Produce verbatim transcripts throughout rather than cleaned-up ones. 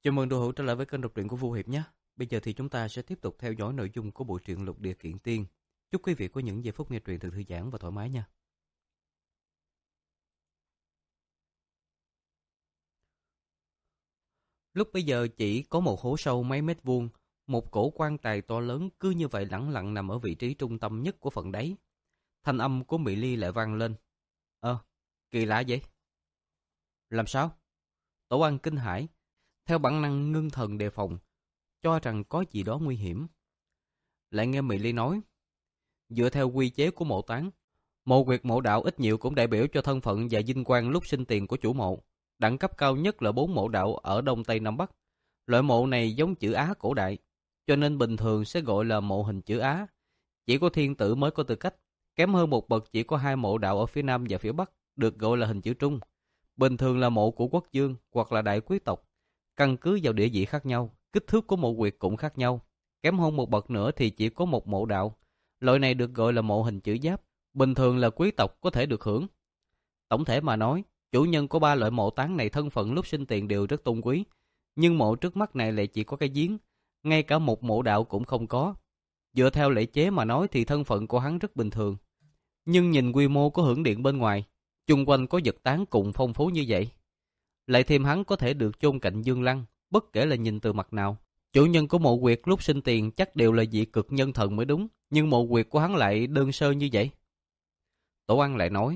Chào mừng đồ hữu trở lại với kênh đọc truyện của Vu Hiệp nhé. Bây giờ thì chúng ta sẽ tiếp tục theo dõi nội dung của bộ truyện Lục Địa Kiện Tiên. Chúc quý vị có những giây phút nghe truyện thật thư giãn và thoải mái nha. Lúc bây giờ chỉ có một hố sâu mấy mét vuông, một cổ quan tài to lớn cứ như vậy lẳng lặng nằm ở vị trí trung tâm nhất của phần đáy. Thanh âm của Mỹ Ly lại vang lên. Ờ, kỳ lạ vậy. Làm sao? Tổ An kinh hãi, theo bản năng ngưng thần đề phòng, cho rằng có gì đó nguy hiểm. Lại nghe Mỹ Ly nói, dựa theo quy chế của mộ táng, mộ quyệt mộ đạo ít nhiều cũng đại biểu cho thân phận và vinh quang lúc sinh tiền của chủ mộ. Đẳng cấp cao nhất là bốn mộ đạo ở Đông Tây Nam Bắc. Loại mộ này giống chữ Á cổ đại, cho nên bình thường sẽ gọi là mộ hình chữ Á. Chỉ có thiên tử mới có tư cách. Kém hơn một bậc chỉ có hai mộ đạo ở phía Nam và phía Bắc, được gọi là hình chữ Trung. Bình thường là mộ của quốc dương hoặc là đại quý tộc. Căn cứ vào địa vị khác nhau, kích thước của mộ quyệt cũng khác nhau. Kém hơn một bậc nữa thì chỉ có một mộ đạo. Loại này được gọi là mộ hình chữ giáp. Bình thường là quý tộc có thể được hưởng. Tổng thể mà nói, chủ nhân của ba loại mộ táng này thân phận lúc sinh tiền đều rất tôn quý. Nhưng mộ trước mắt này lại chỉ có cái giếng. Ngay cả một mộ đạo cũng không có. Dựa theo lễ chế mà nói thì thân phận của hắn rất bình thường. Nhưng nhìn quy mô của hưởng điện bên ngoài, chung quanh có vật tán cùng phong phú như vậy. Lại thêm hắn có thể được chôn cạnh Dương Lăng, bất kể là nhìn từ mặt nào. Chủ nhân của mộ quyệt lúc sinh tiền chắc đều là vị cực nhân thần mới đúng, nhưng mộ quyệt của hắn lại đơn sơ như vậy. Tổ Ăn lại nói,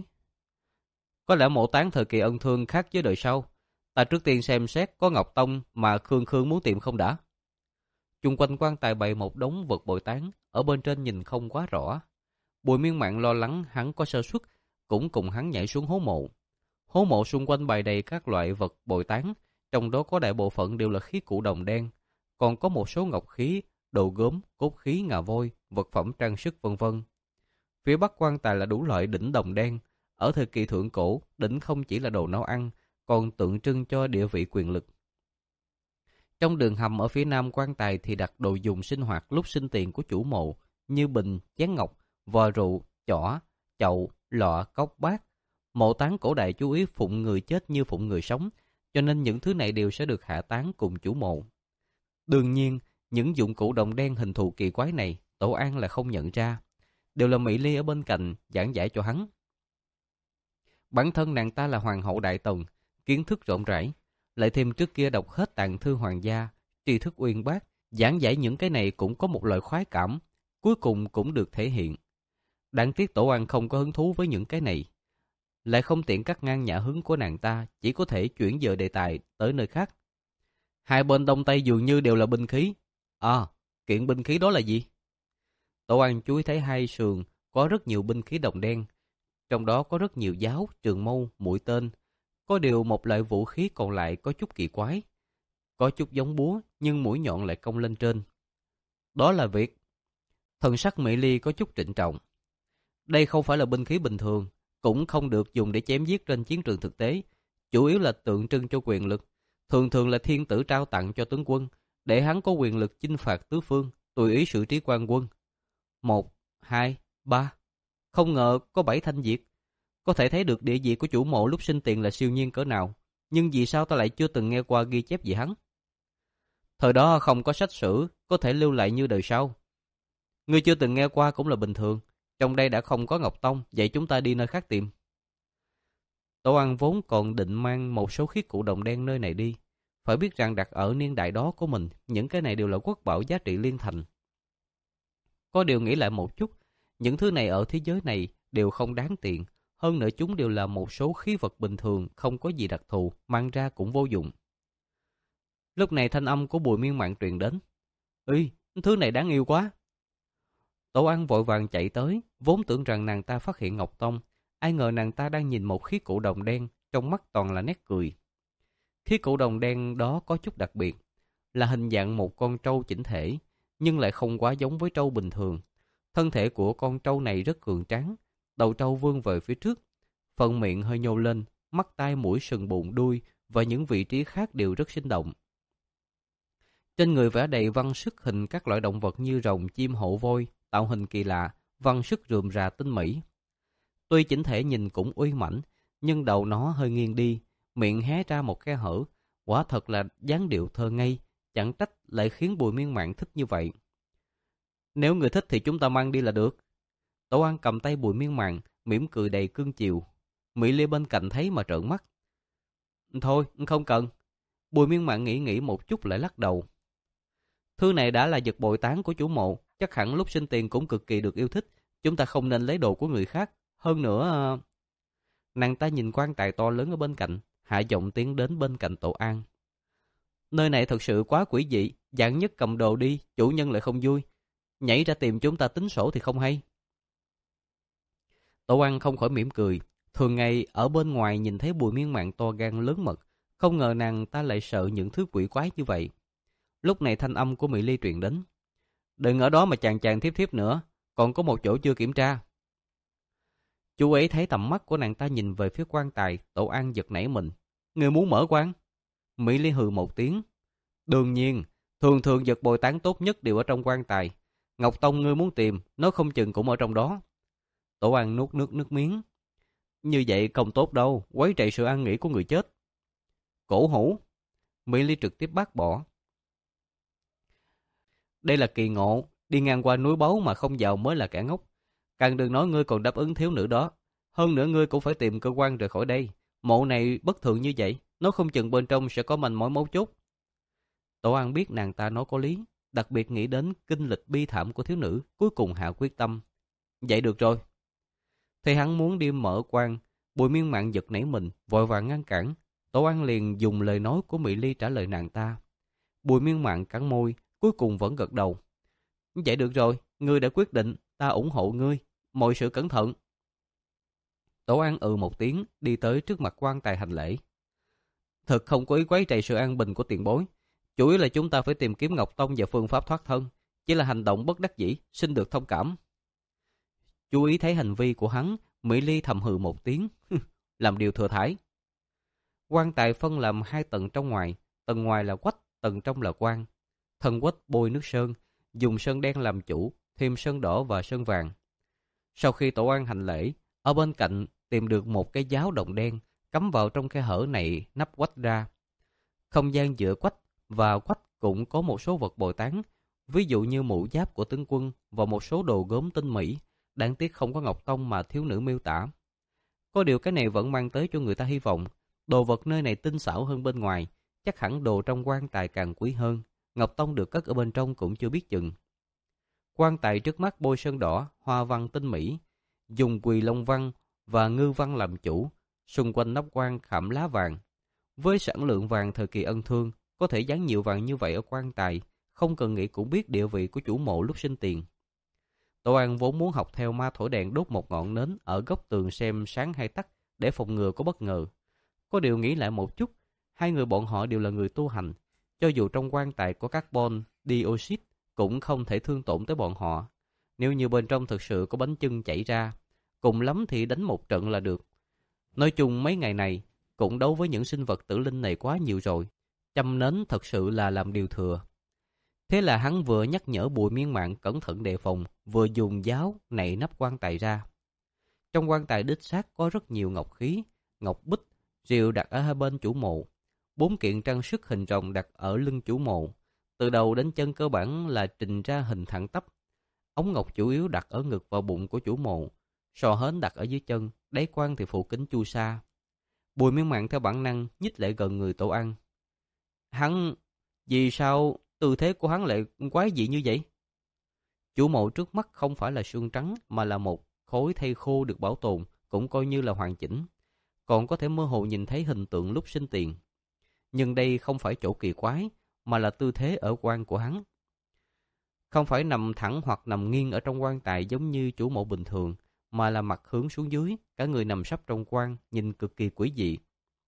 có lẽ mộ táng thời kỳ ân thương khác với đời sau. Ta trước tiên xem xét có Ngọc Tông mà Khương Khương muốn tìm không đã. Chung quanh quan tài bày một đống vật bồi táng, ở bên trên nhìn không quá rõ. Bùi Miên Mạn lo lắng hắn có sơ suất, cũng cùng hắn nhảy xuống hố mộ. Hố mộ xung quanh bày đầy các loại vật bồi táng, trong đó có đại bộ phận đều là khí cụ đồng đen, còn có một số ngọc khí, đồ gốm, cốt khí, ngà voi, vật phẩm trang sức vân vân. Phía bắc quan tài là đủ loại đỉnh đồng đen, ở thời kỳ thượng cổ, đỉnh không chỉ là đồ nấu ăn, còn tượng trưng cho địa vị quyền lực. Trong đường hầm ở phía nam quan tài thì đặt đồ dùng sinh hoạt lúc sinh tiền của chủ mộ, như bình, chén ngọc, vò rượu, chỏ, chậu, lọ, cốc bát. Mộ táng cổ đại chú ý phụng người chết như phụng người sống, cho nên những thứ này đều sẽ được hạ táng cùng chủ mộ. Đương nhiên, những dụng cụ đồng đen hình thù kỳ quái này, Tổ An là không nhận ra. Đều là Mỹ Ly ở bên cạnh giảng giải cho hắn. Bản thân nàng ta là hoàng hậu đại tần, kiến thức rộng rãi, lại thêm trước kia đọc hết tàng thư hoàng gia, tri thức uyên bác, giảng giải những cái này cũng có một loại khoái cảm, cuối cùng cũng được thể hiện. Đáng tiếc Tổ An không có hứng thú với những cái này, lại không tiện cắt ngang nhã hứng của nàng ta, chỉ có thể chuyển dời đề tài tới nơi khác. Hai bên đông tây dường như đều là binh khí. À, kiện binh khí đó là gì? Tổ An chú ý thấy hai sườn có rất nhiều binh khí đồng đen, trong đó có rất nhiều giáo, trường mâu, mũi tên. Có điều một loại vũ khí còn lại có chút kỳ quái, có chút giống búa nhưng mũi nhọn lại cong lên trên. Đó là việc. Thần sắc Mỹ Ly có chút trịnh trọng. Đây không phải là binh khí bình thường, cũng không được dùng để chém giết trên chiến trường thực tế, chủ yếu là tượng trưng cho quyền lực. Thường thường là thiên tử trao tặng cho tướng quân, để hắn có quyền lực chinh phạt tứ phương, tùy ý xử trí quan quân. Một, hai, ba. Không ngờ có bảy thanh diệt. Có thể thấy được địa vị của chủ mộ lúc sinh tiền là siêu nhiên cỡ nào, nhưng vì sao ta lại chưa từng nghe qua ghi chép gì hắn? Thời đó không có sách sử, có thể lưu lại như đời sau. Ngươi chưa từng nghe qua cũng là bình thường. Trong đây đã không có Ngọc Tông, vậy chúng ta đi nơi khác tìm. Tổ An vốn còn định mang một số khí cụ đồng đen nơi này đi. Phải biết rằng đặt ở niên đại đó của mình, những cái này đều là quốc bảo giá trị liên thành. Có điều nghĩ lại một chút, những thứ này ở thế giới này đều không đáng tiền. Hơn nữa chúng đều là một số khí vật bình thường, không có gì đặc thù, mang ra cũng vô dụng. Lúc này thanh âm của Bùi Miên Mạn truyền đến. Ê, thứ này đáng yêu quá. Tổ An vội vàng chạy tới, vốn tưởng rằng nàng ta phát hiện Ngọc Tông. Ai ngờ nàng ta đang nhìn một khí cụ đồng đen, trong mắt toàn là nét cười. Khí cụ đồng đen đó có chút đặc biệt, là hình dạng một con trâu chỉnh thể, nhưng lại không quá giống với trâu bình thường. Thân thể của con trâu này rất cường tráng, đầu trâu vươn về phía trước, phần miệng hơi nhô lên, mắt tai mũi sừng bụng đuôi và những vị trí khác đều rất sinh động. Trên người vẽ đầy văn sức hình các loại động vật như rồng, chim, hổ, voi, tạo hình kỳ lạ, văn sức rườm rà tinh mỹ. Tuy chỉnh thể nhìn cũng uy mãnh, nhưng đầu nó hơi nghiêng đi, miệng hé ra một khe hở, Quả thật là dáng điệu thơ ngây, chẳng trách lại khiến Bùi Miên Mạn thích như vậy. Nếu người thích thì chúng ta mang đi là được. Tổ An cầm tay Bùi Miên Mạn, mỉm cười đầy cưng chiều. Mỹ Ly bên cạnh thấy mà trợn mắt. Thôi, không cần. Bùi Miên Mạn nghĩ nghĩ một chút lại lắc đầu. Thư này đã là vật bội tán của chủ mộ, chắc hẳn lúc sinh tiền cũng cực kỳ được yêu thích. Chúng ta không nên lấy đồ của người khác. Hơn nữa... Nàng ta nhìn quan tài to lớn ở bên cạnh, hạ giọng tiến đến bên cạnh Tổ An. Nơi này thật sự quá quỷ dị, dạng nhất cầm đồ đi, chủ nhân lại không vui. Nhảy ra tìm chúng ta tính sổ thì không hay. Tổ An không khỏi mỉm cười. Thường ngày ở bên ngoài nhìn thấy Bùi Miên Mạn to gan lớn mật, không ngờ nàng ta lại sợ những thứ quỷ quái như vậy. Lúc này thanh âm của Mỹ Ly truyền đến. Đừng ở đó mà chàng chàng thiếp thiếp nữa, còn có một chỗ chưa kiểm tra. Chú ấy thấy tầm mắt của nàng ta nhìn về phía quan tài, Tổ An giật nảy mình. Người muốn mở quan? Mỹ Ly hừ một tiếng. Đương nhiên, thường thường vật bồi tán tốt nhất đều ở trong quan tài. Ngọc Tông ngươi muốn tìm, nó không chừng cũng ở trong đó. Tổ An nuốt nước nước miếng. Như vậy không tốt đâu, quấy rầy sự an nghỉ của người chết. Cổ hủ. Mỹ Ly trực tiếp bác bỏ. Đây là kỳ ngộ, đi ngang qua núi báu mà không vào mới là kẻ ngốc. Càng đừng nói ngươi còn đáp ứng thiếu nữ đó. Hơn nữa ngươi cũng phải tìm cơ quan rời khỏi đây. Mộ này bất thường như vậy, nó không chừng bên trong sẽ có manh mối mấu chốt. Tổ An biết nàng ta nói có lý, đặc biệt nghĩ đến kinh lịch bi thảm của thiếu nữ, cuối cùng hạ quyết tâm. Vậy được rồi. Thì hắn muốn đi mở quan, Bùi Miên Mạn giật nảy mình, vội vàng ngăn cản. Tổ An liền dùng lời nói của Mỹ Ly trả lời nàng ta. Bùi Miên Mạn cắn môi, cuối cùng vẫn gật đầu. Vậy được rồi, ngươi đã quyết định, ta ủng hộ ngươi, mọi sự cẩn thận. Tổ An ừ một tiếng, đi tới trước mặt quan tài hành lễ. Thật không có ý quấy rầy sự an bình của tiền bối. Chủ yếu là chúng ta phải tìm kiếm Ngọc Tông và phương pháp thoát thân. Chỉ là hành động bất đắc dĩ, xin được thông cảm. Chú ý thấy hành vi của hắn, Mỹ Ly thầm hừ một tiếng. Làm điều thừa thải. Quan tài phân làm hai tầng trong ngoài, tầng ngoài là quách, tầng trong là quan. Thân quách bôi nước sơn, dùng sơn đen làm chủ, thêm sơn đỏ và sơn vàng. Sau khi Tổ An hành lễ, ở bên cạnh tìm được một cái giáo đồng đen, cắm vào trong khe hở này nắp quách ra. Không gian giữa quách và quách cũng có một số vật bồi tán, ví dụ như mũ giáp của tướng quân và một số đồ gốm tinh mỹ, đáng tiếc không có Ngọc Tông mà thiếu nữ miêu tả. Có điều cái này vẫn mang tới cho người ta hy vọng, đồ vật nơi này tinh xảo hơn bên ngoài, chắc hẳn đồ trong quan tài càng quý hơn, Ngọc Tông được cất ở bên trong cũng chưa biết chừng. Quan tài trước mắt bôi sơn đỏ, hoa văn tinh mỹ, dùng quỳ long văn và ngư văn làm chủ, xung quanh nắp quan khảm lá vàng. Với sản lượng vàng thời kỳ ân thương, có thể dán nhiều vàng như vậy ở quan tài, không cần nghĩ cũng biết địa vị của chủ mộ lúc sinh tiền. Tổ An vốn muốn học theo ma thổi đèn đốt một ngọn nến ở góc tường xem sáng hay tắt để phòng ngừa có bất ngờ. Có điều nghĩ lại một chút, hai người bọn họ đều là người tu hành, cho dù trong quan tài có carbon dioxide cũng không thể thương tổn tới bọn họ. Nếu như bên trong thực sự có bánh chưng chảy ra, cùng lắm thì đánh một trận là được. Nói chung mấy ngày này cũng đấu với những sinh vật tử linh này quá nhiều rồi, châm nến thật sự là làm điều thừa. Thế là hắn vừa nhắc nhở Bùi Miên Mạn cẩn thận đề phòng, vừa dùng giáo nạy nắp quan tài ra. Trong quan tài đích xác có rất nhiều ngọc khí, ngọc bích, rìu đặt ở hai bên chủ mộ, bốn kiện trang sức hình rồng đặt ở lưng chủ mộ, từ đầu đến chân cơ bản là trình ra hình thẳng tắp. Ống ngọc chủ yếu đặt ở ngực và bụng của chủ mộ, sò hến đặt ở dưới chân, đáy quan thì phủ kính chu sa. Bùi Miên Mạn theo bản năng nhích lại gần người Tổ An. Hắn, vì sao tư thế của hắn lại quái dị như vậy? Chủ mộ trước mắt không phải là xương trắng mà là một khối thây khô được bảo tồn, cũng coi như là hoàn chỉnh. Còn có thể mơ hồ nhìn thấy hình tượng lúc sinh tiền. Nhưng đây không phải chỗ kỳ quái, mà là tư thế ở quan của hắn. Không phải nằm thẳng hoặc nằm nghiêng ở trong quan tài giống như chủ mộ bình thường, mà là mặt hướng xuống dưới, cả người nằm sấp trong quan, nhìn cực kỳ quỷ dị.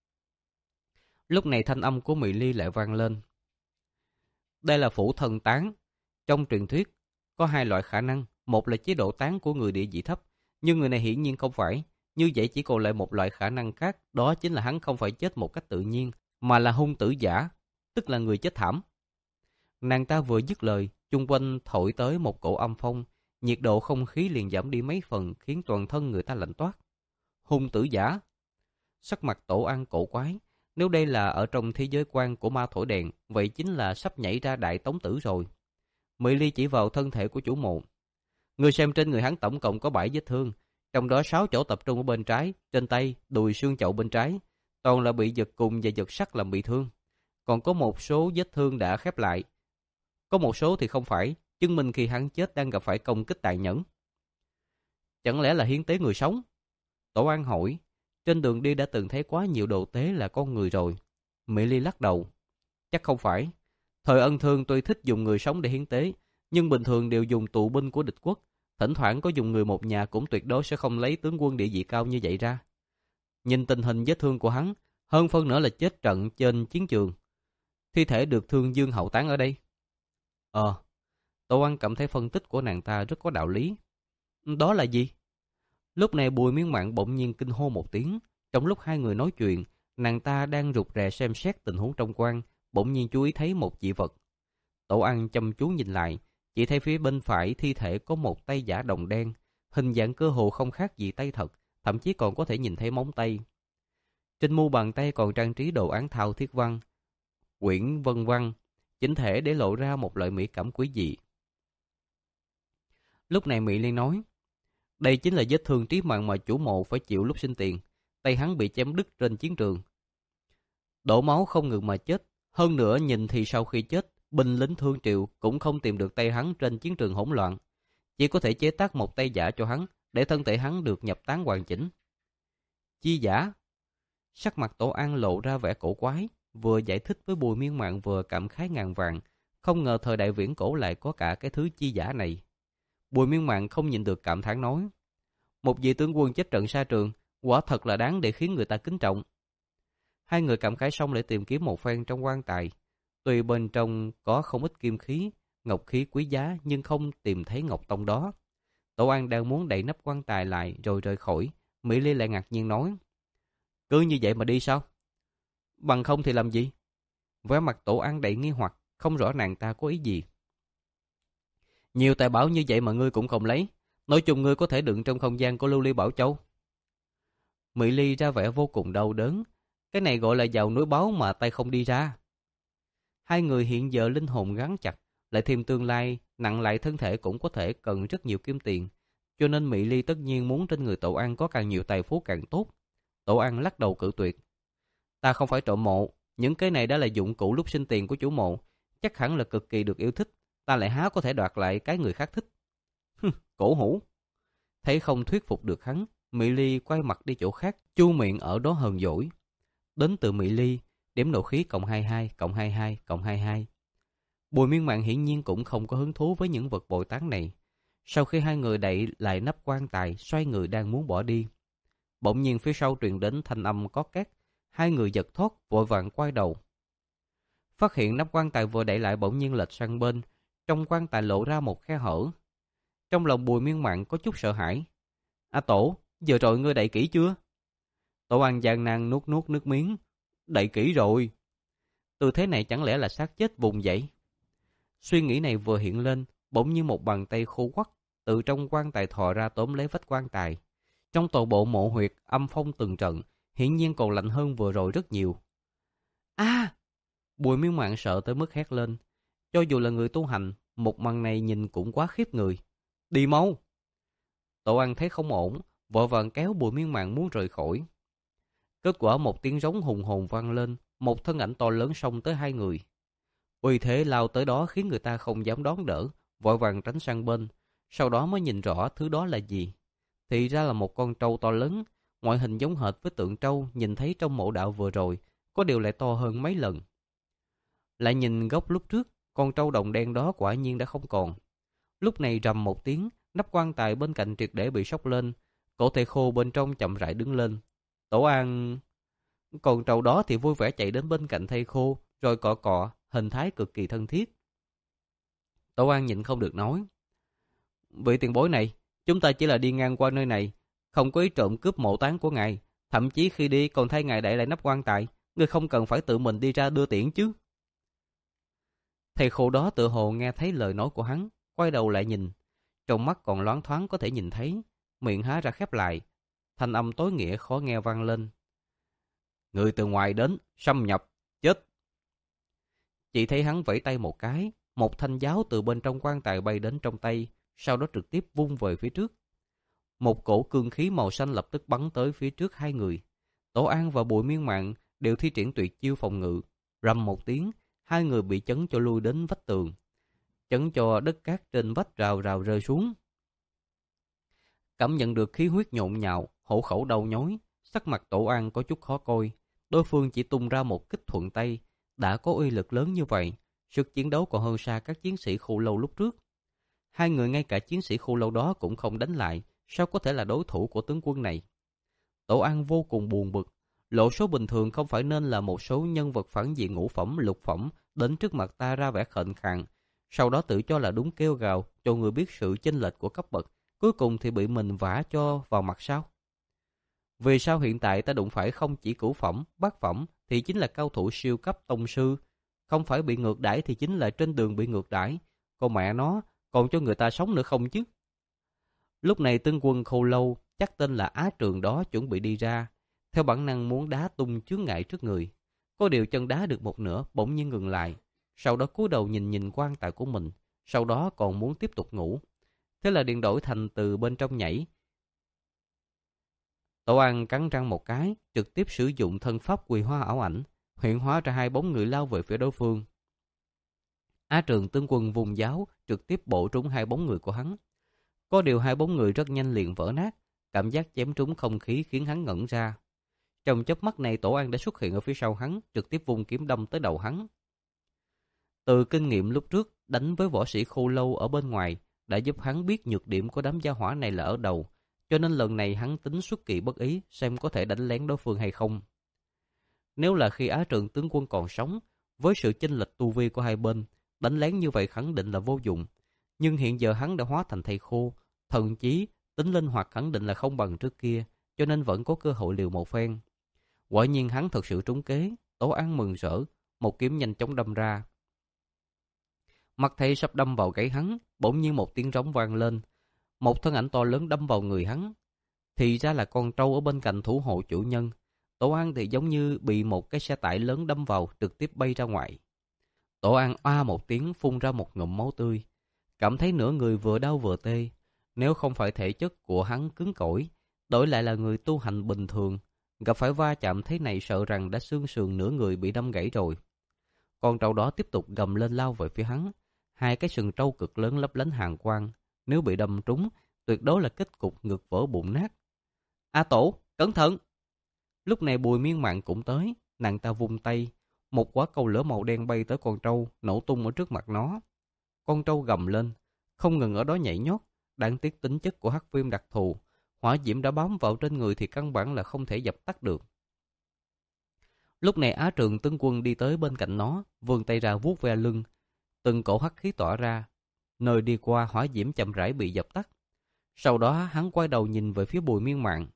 Lúc này thanh âm của Mỹ Ly lại vang lên. Đây là phủ thần tán. Trong truyền thuyết, có hai loại khả năng, một là chế độ tán của người địa vị thấp, nhưng người này hiển nhiên không phải. Như vậy chỉ còn lại một loại khả năng khác, đó chính là hắn không phải chết một cách tự nhiên, mà là hung tử giả, tức là người chết thảm. Nàng ta vừa dứt lời, chung quanh thổi tới một cổ âm phong, nhiệt độ không khí liền giảm đi mấy phần, khiến toàn thân người ta lạnh toát. Hung tử giả. Sắc mặt Tổ An cổ quái, Nếu đây là ở trong thế giới quan của ma thổi đèn, vậy chính là sắp nhảy ra đại tống tử rồi. Mỹ Ly chỉ vào thân thể của chủ mộ. Người xem trên người hắn tổng cộng có bảy vết thương, trong đó sáu chỗ tập trung ở bên trái, trên tay, đùi xương chậu bên trái, toàn là bị giật cùng và giật sắt làm bị thương. Còn có một số vết thương đã khép lại. Có một số thì không phải, chứng minh khi hắn chết đang gặp phải công kích tàn nhẫn. Chẳng lẽ là hiến tế người sống? Tổ An hỏi. Trên đường đi đã từng thấy quá nhiều đồ tế là con người rồi. Mỹ Ly lắc đầu. Chắc không phải. Thời Ân Thương tuy thích dùng người sống để hiến tế, nhưng bình thường đều dùng tù binh của địch quốc. Thỉnh thoảng có dùng người một nhà cũng tuyệt đối sẽ không lấy tướng quân địa vị cao như vậy ra. Nhìn tình hình vết thương của hắn, hơn phân nửa là chết trận trên chiến trường. Thi thể được Thương Dương hậu táng ở đây. Ờ, Tô An cảm thấy phân tích của nàng ta rất có đạo lý. Đó là gì? Lúc này Bùi Miên Mạn bỗng nhiên kinh hô một tiếng. Trong lúc hai người nói chuyện, nàng ta đang rụt rè xem xét tình huống trong quan, bỗng nhiên chú ý thấy một dị vật. Tổ An chăm chú nhìn lại, chỉ thấy phía bên phải thi thể có một tay giả đồng đen, hình dạng cơ hồ không khác gì tay thật, thậm chí còn có thể nhìn thấy móng tay. Trên mu bàn tay còn trang trí đồ án thao thiết văn, quyển vân văn, chỉnh thể để lộ ra một loại mỹ cảm quý dị. Lúc này Mỹ Liên nói, đây chính là vết thương trí mạng mà chủ mộ phải chịu lúc sinh tiền, tay hắn bị chém đứt trên chiến trường. Đổ máu không ngừng mà chết, hơn nữa nhìn thì sau khi chết, binh lính Thương Triệu cũng không tìm được tay hắn trên chiến trường hỗn loạn, chỉ có thể chế tác một tay giả cho hắn để thân thể hắn được nhập tán hoàn chỉnh. Chi giả? Sắc mặt Tổ An lộ ra vẻ cổ quái, vừa giải thích với Bùi Miên Mạn vừa cảm khái ngàn vàng, không ngờ thời đại viễn cổ lại có cả cái thứ chi giả này. Bùi Miên Mạn không nhịn được cảm thán nói, một vị tướng quân chết trận xa trường, quả thật là đáng để khiến người ta kính trọng. Hai người cảm khái xong lại tìm kiếm một phen trong quan tài. Tuy bên trong có không ít kim khí, ngọc khí quý giá nhưng không tìm thấy ngọc tông đó. Tổ An đang muốn đậy nắp quan tài lại rồi rời khỏi, Mỹ Ly lại ngạc nhiên nói, cứ như vậy mà đi sao? Bằng không thì làm gì? Vẻ mặt Tổ An đầy nghi hoặc, không rõ nàng ta có ý gì. Nhiều tài bảo như vậy mà ngươi cũng không lấy, nói chung ngươi có thể đựng trong không gian của Lưu Ly Bảo Châu. Mỹ Ly ra vẻ vô cùng đau đớn, cái này gọi là vào núi báo mà tay không đi ra. Hai người hiện giờ linh hồn gắn chặt, lại thêm tương lai nặng lại thân thể cũng có thể cần rất nhiều kim tiền, cho nên Mỹ Ly tất nhiên muốn trên người Tổ An có càng nhiều tài phú càng tốt. Tổ An lắc đầu cự tuyệt. Ta không phải trộm mộ, những cái này đã là dụng cụ lúc sinh tiền của chủ mộ, chắc hẳn là cực kỳ được yêu thích, ta lại há có thể đoạt lại cái người khác thích. Hừ, cổ hủ. Thấy không thuyết phục được hắn, Mỹ Ly quay mặt đi chỗ khác, chu miệng ở đó hờn dỗi. Đến từ Mỹ Ly, điểm nộ khí cộng hai mươi hai, cộng hai mươi hai, cộng hai mươi hai. Bùi Miên Mạn hiển nhiên cũng không có hứng thú với những vật bồi tán này. Sau khi hai người đậy lại nắp quan tài, xoay người đang muốn bỏ đi. Bỗng nhiên phía sau truyền đến thanh âm có két, hai người giật thoát, vội vàng quay đầu. Phát hiện nắp quan tài vừa đậy lại bỗng nhiên lệch sang bên, trong quan tài lộ ra một khe hở. Trong lòng Bùi Miên Mạn có chút sợ hãi. A Tổ, giờ rồi ngươi đậy kỹ chưa? Tổ An gian nan nuốt nuốt nước miếng. Đậy kỹ rồi. Tư thế này chẳng lẽ là xác chết vùng dậy? Suy nghĩ này vừa hiện lên, bỗng như một bàn tay khô quắt từ trong quan tài thò ra tóm lấy vách quan tài. Trong toàn bộ mộ huyệt âm phong từng trận, hiển nhiên còn lạnh hơn vừa rồi rất nhiều. A! À! Bùi Miên Mạn sợ tới mức hét lên. Cho dù là người tu hành, một màn này nhìn cũng quá khiếp người. Đi mau! Tổ An thấy không ổn, vội vàng kéo Bùi Miên Mạn muốn rời khỏi. Kết quả một tiếng rống hùng hồn vang lên, một thân ảnh to lớn xông tới hai người. Uy thế lao tới đó khiến người ta không dám đón đỡ, vội vàng tránh sang bên, sau đó mới nhìn rõ thứ đó là gì. Thì ra là một con trâu to lớn, ngoại hình giống hệt với tượng trâu nhìn thấy trong mộ đạo vừa rồi, có điều lại to hơn mấy lần. Lại nhìn góc lúc trước, con trâu đồng đen đó quả nhiên đã không còn. Lúc này rầm một tiếng, nắp quan tài bên cạnh triệt để bị sốc lên, cổ thầy khô bên trong chậm rãi đứng lên. Tổ An... Con trâu đó thì vui vẻ chạy đến bên cạnh thây khô, rồi cọ cọ, hình thái cực kỳ thân thiết. Tổ An nhịn không được nói. Vị tiền bối này, chúng ta chỉ là đi ngang qua nơi này, không có ý trộm cướp mộ táng của ngài. Thậm chí khi đi còn thay ngài đậy lại nắp quan tài, ngươi không cần phải tự mình đi ra đưa tiễn chứ. Thầy khô đó tự hồ nghe thấy lời nói của hắn, quay đầu lại nhìn. Trong mắt còn loáng thoáng có thể nhìn thấy, miệng há ra khép lại. Thanh âm tối nghĩa khó nghe vang lên. Người từ ngoài đến, xâm nhập, chết. Chỉ thấy hắn vẫy tay một cái, một thanh giáo từ bên trong quan tài bay đến trong tay, sau đó trực tiếp vung về phía trước. Một cổ cương khí màu xanh lập tức bắn tới phía trước hai người. Tổ An và Bùi Miên Mạn đều thi triển tuyệt chiêu phòng ngự. Rầm một tiếng, hai người bị chấn cho lui đến vách tường, chấn cho đất cát trên vách rào rào rơi xuống. Cảm nhận được khí huyết nhộn nhạo, hổ khẩu đau nhói, sắc mặt Tổ An có chút khó coi. Đối phương chỉ tung ra một kích thuận tay, đã có uy lực lớn như vậy, sức chiến đấu còn hơn xa các chiến sĩ Khô Lâu lúc trước. Hai người ngay cả chiến sĩ Khô Lâu đó cũng không đánh lại, sao có thể là đối thủ của tướng quân này? Tổ An vô cùng buồn bực, lộ số bình thường không phải nên là một số nhân vật phản diện ngũ phẩm, lục phẩm đến trước mặt ta ra vẻ khệnh khạng, sau đó tự cho là đúng kêu gào cho người biết sự chênh lệch của cấp bậc, cuối cùng thì bị mình vả cho vào mặt sao? Vì sao hiện tại ta đụng phải không chỉ cửu phẩm, bát phẩm thì chính là cao thủ siêu cấp tông sư, không phải bị ngược đãi thì chính là trên đường bị ngược đãi, con mẹ nó, còn cho người ta sống nữa không chứ? Lúc này tướng quân Khô Lâu, chắc tên là Á Trường đó chuẩn bị đi ra, theo bản năng muốn đá tung chướng ngại trước người. Có điều chân đá được một nửa bỗng nhiên ngừng lại, sau đó cúi đầu nhìn nhìn quan tài của mình, sau đó còn muốn tiếp tục ngủ. Thế là điện đổi thành từ bên trong nhảy. Tổ An cắn răng một cái, trực tiếp sử dụng thân pháp Quỳ Hoa ảo ảnh, hiện hóa ra hai bóng người lao về phía đối phương. Á Trường tướng quân vùng giáo trực tiếp bổ trúng hai bóng người của hắn. Có điều hai bóng người rất nhanh liền vỡ nát, cảm giác chém trúng không khí khiến hắn ngẩn ra. Trong chớp mắt này Tổ An đã xuất hiện ở phía sau hắn, trực tiếp vung kiếm đâm tới đầu hắn. Từ kinh nghiệm lúc trước đánh với võ sĩ Khô Lâu ở bên ngoài đã giúp hắn biết nhược điểm của đám gia hỏa này là ở đầu, cho nên lần này hắn tính xuất kỳ bất ý xem có thể đánh lén đối phương hay không. Nếu là khi Á Trường tướng quân còn sống, với sự chênh lệch tu vi của hai bên, đánh lén như vậy khẳng định là vô dụng. Nhưng hiện giờ hắn đã hóa thành thây khô, thậm chí tính linh hoạt khẳng định là không bằng trước kia, cho nên vẫn có cơ hội liều một phen. Quả nhiên hắn thật sự trúng kế, Tổ An mừng rỡ, một kiếm nhanh chóng đâm ra. Mặt thây sắp đâm vào gáy hắn, bỗng nhiên một tiếng rống vang lên, một thân ảnh to lớn đâm vào người hắn. Thì ra là con trâu ở bên cạnh thủ hộ chủ nhân. Tổ An thì giống như bị một cái xe tải lớn đâm vào, trực tiếp bay ra ngoài. Tổ An oa một tiếng phun ra một ngụm máu tươi, cảm thấy nửa người vừa đau vừa tê. Nếu không phải thể chất của hắn cứng cỏi, đổi lại là người tu hành bình thường, gặp phải va chạm thế này sợ rằng đã xương sườn nửa người bị đâm gãy rồi. Con trâu đó tiếp tục gầm lên lao về phía hắn, hai cái sừng trâu cực lớn lấp lánh hàn quang, nếu bị đâm trúng, tuyệt đối là kết cục ngực vỡ bụng nát. A Tổ, cẩn thận! Lúc này Bùi Miên Mạn cũng tới, nàng ta vung tay, một quả cầu lửa màu đen bay tới con trâu, nổ tung ở trước mặt nó. Con trâu gầm lên, không ngừng ở đó nhảy nhót, đáng tiếc tính chất của hắc viêm đặc thù, hỏa diễm đã bám vào trên người thì căn bản là không thể dập tắt được. Lúc này Á Trường tướng quân đi tới bên cạnh nó, vươn tay ra vuốt ve lưng, từng cổ hắc khí tỏa ra, nơi đi qua hỏa diễm chậm rãi bị dập tắt. Sau đó hắn quay đầu nhìn về phía Bùi Miên Mạn.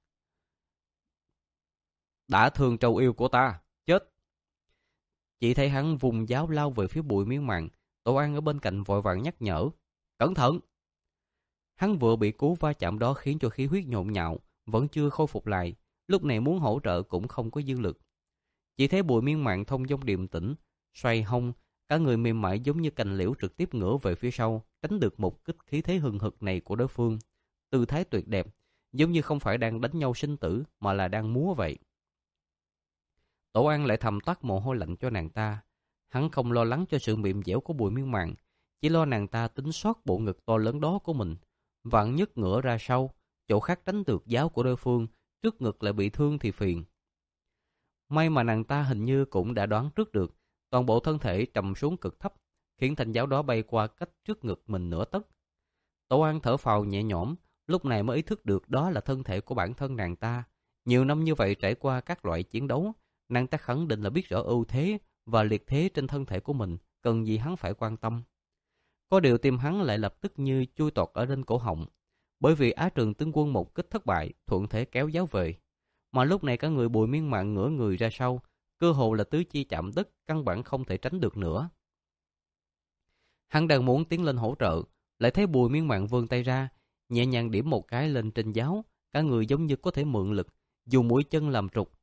Đã thương trâu yêu của ta, chết! Chỉ thấy hắn vùng giáo lao về phía Bùi Miên Mạn, Tổ An ở bên cạnh vội vàng nhắc nhở, cẩn thận! Hắn vừa bị cú va chạm đó khiến cho khí huyết nhộn nhạo, vẫn chưa khôi phục lại, lúc này muốn hỗ trợ cũng không có dư lực. Chỉ thấy Bùi Miên Mạn thông dong điềm tĩnh, xoay hông, cả người mềm mại giống như cành liễu trực tiếp ngửa về phía sau, tránh được một kích khí thế hừng hực này của đối phương. Tư thái tuyệt đẹp, giống như không phải đang đánh nhau sinh tử mà là đang múa vậy. Tổ An lại thầm toát mồ hôi lạnh cho nàng ta. Hắn không lo lắng cho sự mềm dẻo của Bùi Miên Mạn, chỉ lo nàng ta tính soát bộ ngực to lớn đó của mình. Vạn nhất ngửa ra sau, chỗ khác tránh được giáo của đối phương, trước ngực lại bị thương thì phiền. May mà nàng ta hình như cũng đã đoán trước được, toàn bộ thân thể trầm xuống cực thấp, khiến thanh giáo đó bay qua cách trước ngực mình nửa tấc. Tổ An thở phào nhẹ nhõm, lúc này mới ý thức được đó là thân thể của bản thân nàng ta. Nhiều năm như vậy trải qua các loại chiến đấu, nàng ta khẳng định là biết rõ ưu thế và liệt thế trên thân thể của mình, cần gì hắn phải quan tâm. Có điều tim hắn lại lập tức như chui tọt ở trên cổ họng, bởi vì Á Trường tướng quân một kích thất bại, thuận thế kéo giáo về. Mà lúc này cả người Bùi Miên Mạn ngửa người ra sau, cơ hồ là tứ chi chạm đất, căn bản không thể tránh được nữa. Hắn đang muốn tiến lên hỗ trợ, lại thấy Bùi Miên Mạn vươn tay ra, nhẹ nhàng điểm một cái lên trên giáo, cả người giống như có thể mượn lực, dùng mũi chân làm trục,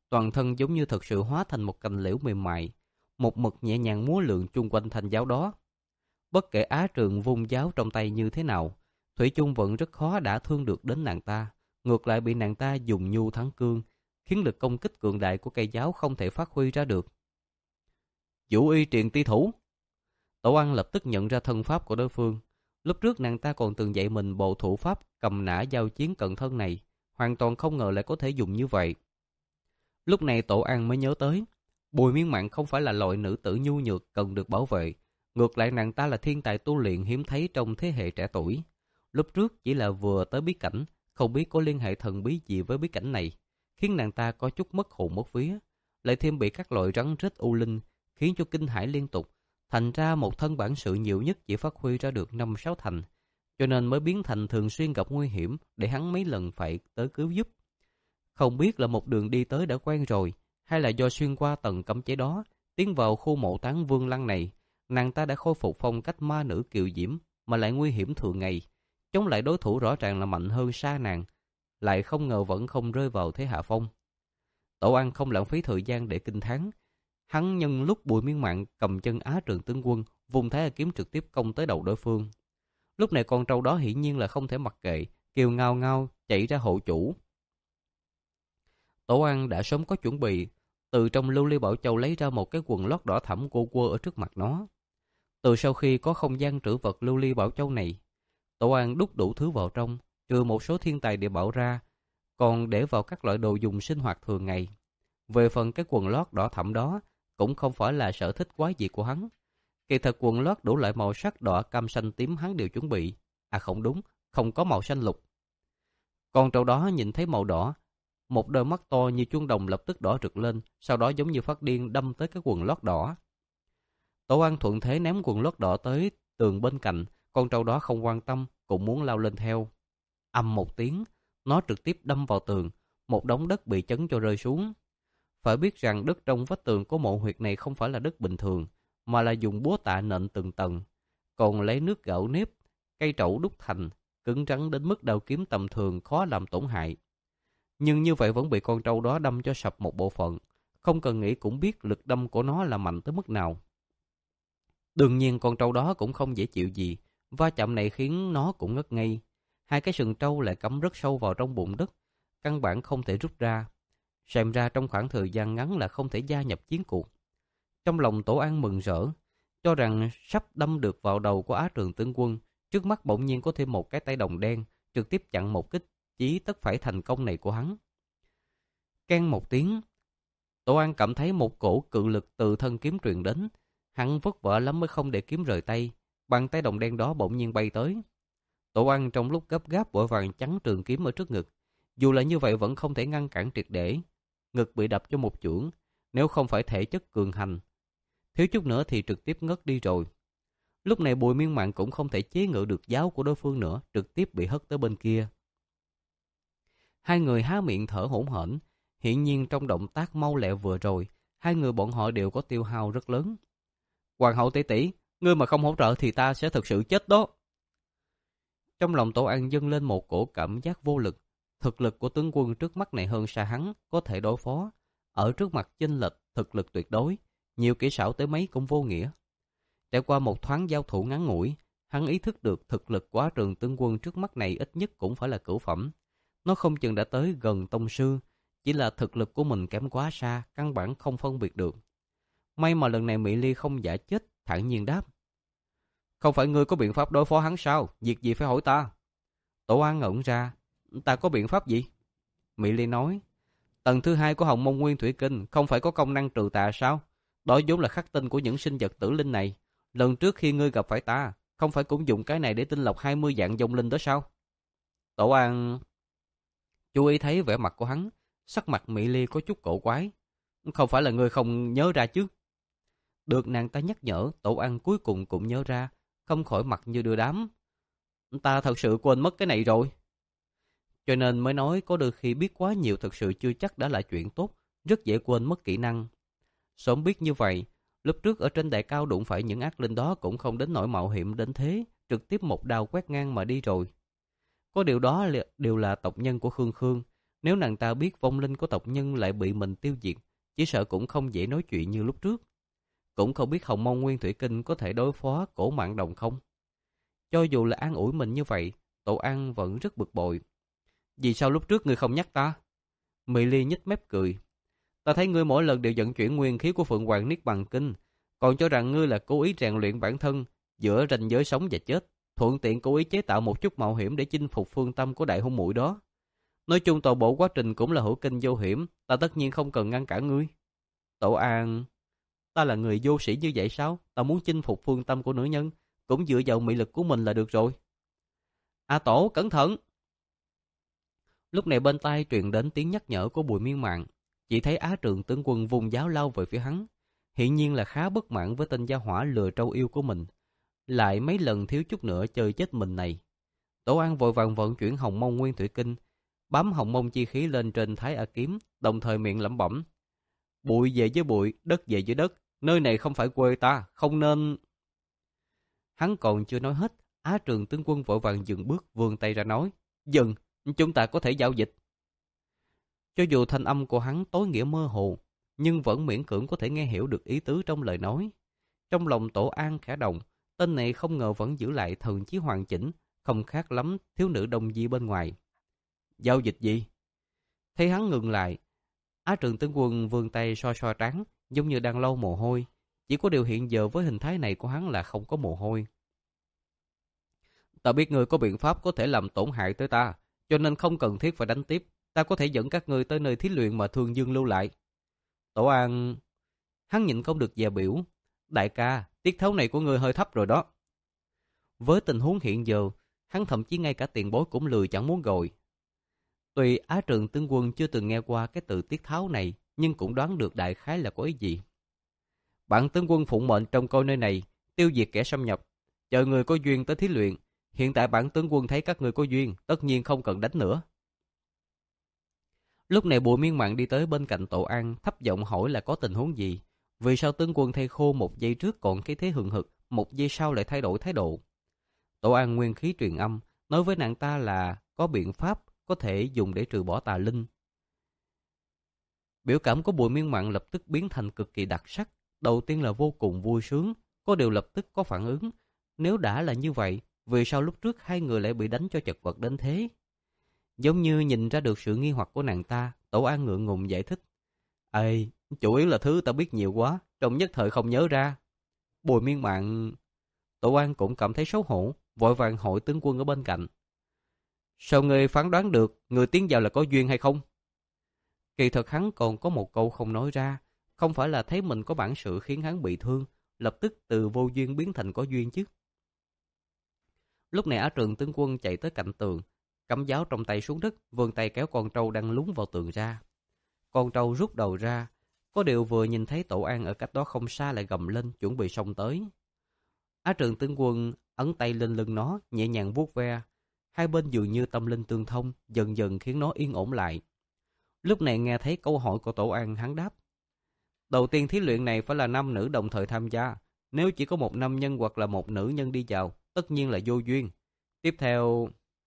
toàn thân giống như thật sự hóa thành một cành liễu mềm mại, một mực nhẹ nhàng múa lượn chung quanh thanh giáo đó. Bất kể Á Trường vung giáo trong tay như thế nào, thủy chung vẫn rất khó đả thương được đến nàng ta, ngược lại bị nàng ta dùng nhu thắng cương, khiến lực công kích cường đại của cây giáo không thể phát huy ra được. Vũ y triền ti thủ. Tổ Ăn lập tức nhận ra thân pháp của đối phương. Lúc trước nàng ta còn từng dạy mình bộ thủ pháp cầm nã giao chiến cận thân này, hoàn toàn không ngờ lại có thể dùng như vậy. Lúc này Tổ An mới nhớ tới, Bùi Miên Mạn không phải là loại nữ tử nhu nhược cần được bảo vệ, ngược lại nàng ta là thiên tài tu luyện hiếm thấy trong thế hệ trẻ tuổi. Lúc trước chỉ là vừa tới bí cảnh, không biết có liên hệ thần bí gì với bí cảnh này, khiến nàng ta có chút mất hồn mất vía, lại thêm bị các loại rắn rết u linh khiến cho kinh hãi liên tục, thành ra một thân bản sự nhiều nhất chỉ phát huy ra được năm sáu thành, cho nên mới biến thành thường xuyên gặp nguy hiểm để hắn mấy lần phải tới cứu giúp. Không biết là một đường đi tới đã quen rồi, hay là do xuyên qua tầng cấm chế đó, tiến vào khu mộ táng Vương Lăng này, nàng ta đã khôi phục phong cách ma nữ kiều diễm mà lại nguy hiểm thường ngày, chống lại đối thủ rõ ràng là mạnh hơn xa nàng, lại không ngờ vẫn không rơi vào thế hạ phong. Tổ An không lãng phí thời gian để kinh thán, hắn nhân lúc Bùi Miên Mạn cầm chân Á Trường tướng quân, vùng Thái kiếm trực tiếp công tới đầu đối phương. Lúc này con trâu đó hiển nhiên là không thể mặc kệ, kêu ngao ngao chạy ra hộ chủ. Tổ An đã sớm có chuẩn bị, từ trong lưu ly bảo châu lấy ra một cái quần lót đỏ thẫm cô quơ ở trước mặt nó. Từ sau khi có không gian trữ vật lưu ly bảo châu này, Tổ An đút đủ thứ vào trong, trừ một số thiên tài địa bảo ra, còn để vào các loại đồ dùng sinh hoạt thường ngày. Về phần cái quần lót đỏ thẫm đó, cũng không phải là sở thích quái dị của hắn. Kỳ thật quần lót đủ loại màu sắc đỏ, cam, xanh, tím hắn đều chuẩn bị. À không đúng, không có màu xanh lục. Con trâu đó nhìn thấy màu đỏ, một đôi mắt to như chuông đồng lập tức đỏ rực lên, sau đó giống như phát điên đâm tới cái quần lót đỏ. Tổ An thuận thế ném quần lót đỏ tới tường bên cạnh, con trâu đó không quan tâm, cũng muốn lao lên theo. Ầm một tiếng, nó trực tiếp đâm vào tường, một đống đất bị chấn cho rơi xuống. Phải biết rằng đất trong vách tường của mộ huyệt này không phải là đất bình thường, mà là dùng búa tạ nện từng tầng, còn lấy nước gạo nếp, cây trẩu đúc thành, cứng rắn đến mức đao kiếm tầm thường khó làm tổn hại. Nhưng như vậy vẫn bị con trâu đó đâm cho sập một bộ phận, không cần nghĩ cũng biết lực đâm của nó là mạnh tới mức nào. Đương nhiên con trâu đó cũng không dễ chịu gì, va chạm này khiến nó cũng ngất ngây. Hai cái sừng trâu lại cắm rất sâu vào trong bụng đất, căn bản không thể rút ra. Xem ra trong khoảng thời gian ngắn là không thể gia nhập chiến cuộc. Trong lòng Tổ An mừng rỡ, cho rằng sắp đâm được vào đầu của Á Trường tướng quân, trước mắt bỗng nhiên có thêm một cái tay đồng đen, trực tiếp chặn một kích chí tất phải thành công này của hắn. Keng một tiếng, Tổ An cảm thấy một cổ cự lực từ thân kiếm truyền đến, hắn vất vả lắm mới không để kiếm rời tay, bàn tay đồng đen đó bỗng nhiên bay tới. Tổ An trong lúc gấp gáp vội vàng chắn trường kiếm ở trước ngực, dù là như vậy vẫn không thể ngăn cản triệt để, ngực bị đập cho một chưởng, nếu không phải thể chất cường hành, thiếu chút nữa thì trực tiếp ngất đi rồi. Lúc này Bùi Miên Mạn cũng không thể chế ngự được giáo của đối phương nữa, trực tiếp bị hất tới bên kia. Hai người há miệng thở hổn hển, hiển nhiên trong động tác mau lẹ vừa rồi, hai người bọn họ đều có tiêu hao rất lớn. Hoàng hậu tỷ tỷ, ngươi mà không hỗ trợ thì ta sẽ thực sự chết đó. Trong lòng Tổ An dâng lên một cổ cảm giác vô lực. Thực lực của tướng quân trước mắt này hơn xa hắn, có thể đối phó. Ở trước mặt chênh lệch thực lực tuyệt đối, nhiều kỹ xảo tới mấy cũng vô nghĩa. Trải qua một thoáng giao thủ ngắn ngủi, hắn ý thức được thực lực của Á Trường tướng quân trước mắt này ít nhất cũng phải là cửu phẩm. Nó không chừng đã tới gần tông sư, chỉ là thực lực của mình kém quá xa, căn bản không phân biệt được. May mà lần này Mỹ Ly không giả chết, thản nhiên đáp. Không phải ngươi có biện pháp đối phó hắn sao? Việc gì phải hỏi ta? Tổ An ngẩn ra. Ta có biện pháp gì? Mỹ Ly nói. Tầng thứ hai của Hồng Mông Nguyên Thủy Kinh không phải có công năng trừ tà sao? Đó vốn là khắc tinh của những sinh vật tử linh này. Lần trước khi ngươi gặp phải ta, không phải cũng dùng cái này để tinh lọc hai mươi dạng dòng linh đó sao? Tổ An chú ý thấy vẻ mặt của hắn, sắc mặt Mỹ Ly có chút cổ quái. Không phải là ngươi không nhớ ra chứ? Được nàng ta nhắc nhở, Tổ An cuối cùng cũng nhớ ra, không khỏi mặt như đưa đám. Ta thật sự quên mất cái này rồi. Cho nên mới nói có đôi khi biết quá nhiều thật sự chưa chắc đã là chuyện tốt, rất dễ quên mất kỹ năng. Sớm biết như vậy, lúc trước ở trên đại cao đụng phải những ác linh đó cũng không đến nỗi mạo hiểm đến thế, trực tiếp một đao quét ngang mà đi rồi. Có điều đó đều là tộc nhân của Khương Khương, Nếu nàng ta biết vong linh của tộc nhân lại bị mình tiêu diệt, chỉ sợ cũng không dễ nói chuyện như lúc trước. Cũng không biết Hồng Mông Nguyên Thủy Kinh có thể đối phó Cổ Mạn Đồng không. Cho dù là an ủi mình như vậy, Tổ An vẫn rất bực bội. Vì sao lúc trước ngươi không nhắc ta? Mị Ly nhếch mép cười. Ta thấy ngươi mỗi lần đều vận chuyển nguyên khí của Phượng Hoàng Niết Bàn Kinh, còn cho rằng ngươi là cố ý rèn luyện bản thân giữa ranh giới sống và chết, thuận tiện cố ý chế tạo một chút mạo hiểm để chinh phục phương tâm của đại hung muội đó. Nói chung toàn bộ quá trình cũng là hữu kinh vô hiểm, ta tất nhiên không cần ngăn cản ngươi. Tổ An, ta là người vô sĩ như vậy sao? Ta muốn chinh phục phương tâm của nữ nhân, cũng dựa vào mị lực của mình là được rồi. A Tổ, cẩn thận! Lúc này bên tai truyền đến tiếng nhắc nhở của Bùi Miên Mạn. Chỉ thấy Á Trường tướng quân vùng giáo lao về phía hắn, hiển nhiên là khá bất mãn với tên gia hỏa lừa trâu yêu của mình, lại mấy lần thiếu chút nữa chơi chết mình này. Tổ An vội vàng vận chuyển Hồng Mông Nguyên Thủy Kinh, bám Hồng Mông chi khí lên trên Thái A kiếm, đồng thời miệng lẩm bẩm: bụi về với bụi, đất về với đất, nơi này không phải quê ta, không nên. Hắn còn chưa nói hết, Á Trường tướng quân vội vàng dừng bước, vươn tay ra nói: dừng, chúng ta có thể giao dịch. Cho dù thanh âm của hắn tối nghĩa mơ hồ, nhưng vẫn miễn cưỡng có thể nghe hiểu được ý tứ trong lời nói. Trong lòng Tổ An khẽ động, tên này không ngờ vẫn giữ lại thần trí hoàn chỉnh, không khác lắm thiếu nữ đông di bên ngoài. Giao dịch gì? Thấy hắn ngừng lại, Á Trường tướng quân vươn tay xoa xoa trán, giống như đang lau mồ hôi. Chỉ có điều hiện giờ với hình thái này của hắn là không có mồ hôi. Ta biết ngươi có biện pháp có thể làm tổn hại tới ta, cho nên không cần thiết phải đánh tiếp. Ta có thể dẫn các ngươi tới nơi thí luyện mà Thương Dương lưu lại. Tổ An, hắn nhịn không được dè biểu. Đại ca, tiết tháo này của ngươi hơi thấp rồi đó. Với tình huống hiện giờ, hắn thậm chí ngay cả tiền bối cũng lười chẳng muốn gọi. Tuy Á Trường tướng quân chưa từng nghe qua cái từ tiết tháo này, nhưng cũng đoán được đại khái là có ý gì. Bản tướng quân phụng mệnh trong coi nơi này, tiêu diệt kẻ xâm nhập, chờ người có duyên tới thí luyện. Hiện tại bản tướng quân thấy các người có duyên, tất nhiên không cần đánh nữa. Lúc này Bùi Miên Mạn đi tới bên cạnh Tổ An, thấp giọng hỏi là có tình huống gì. Vì sao tướng quân thay khô một giây trước còn cái thế hừng hực, một giây sau lại thay đổi thái độ. Tổ An nguyên khí truyền âm, nói với nàng ta là có biện pháp có thể dùng để trừ bỏ tà linh. Biểu cảm của Bùi Miên Mạn lập tức biến thành cực kỳ đặc sắc. Đầu tiên là vô cùng vui sướng, có điều lập tức có phản ứng. Nếu đã là như vậy, vì sao lúc trước hai người lại bị đánh cho chật vật đến thế? Giống như nhìn ra được sự nghi hoặc của nàng ta, Tổ An ngượng ngùng giải thích. Ê, chủ yếu là thứ ta biết nhiều quá, trong nhất thời không nhớ ra. Bùi Miên Mạn... Tổ An cũng cảm thấy xấu hổ, vội vàng hỏi tướng quân ở bên cạnh. Sao ngươi phán đoán được người tiến vào là có duyên hay không? Kỳ thật hắn còn có một câu không nói ra, không phải là thấy mình có bản sự khiến hắn bị thương, lập tức từ vô duyên biến thành có duyên chứ. Lúc này Á Trường tướng quân chạy tới cạnh tường, cắm giáo trong tay xuống đất, vươn tay kéo con trâu đang lún vào tường ra. Con trâu rút đầu ra, có điều vừa nhìn thấy Tổ An ở cách đó không xa lại gầm lên chuẩn bị xông tới. Á Trường tướng quân ấn tay lên lưng nó, nhẹ nhàng vuốt ve. Hai bên dường như tâm linh tương thông, dần dần khiến nó yên ổn lại. Lúc này nghe thấy câu hỏi của Tổ An, hắn đáp. Đầu tiên thí luyện này phải là nam nữ đồng thời tham gia. Nếu chỉ có một nam nhân hoặc là một nữ nhân đi vào, tất nhiên là vô duyên. Tiếp theo...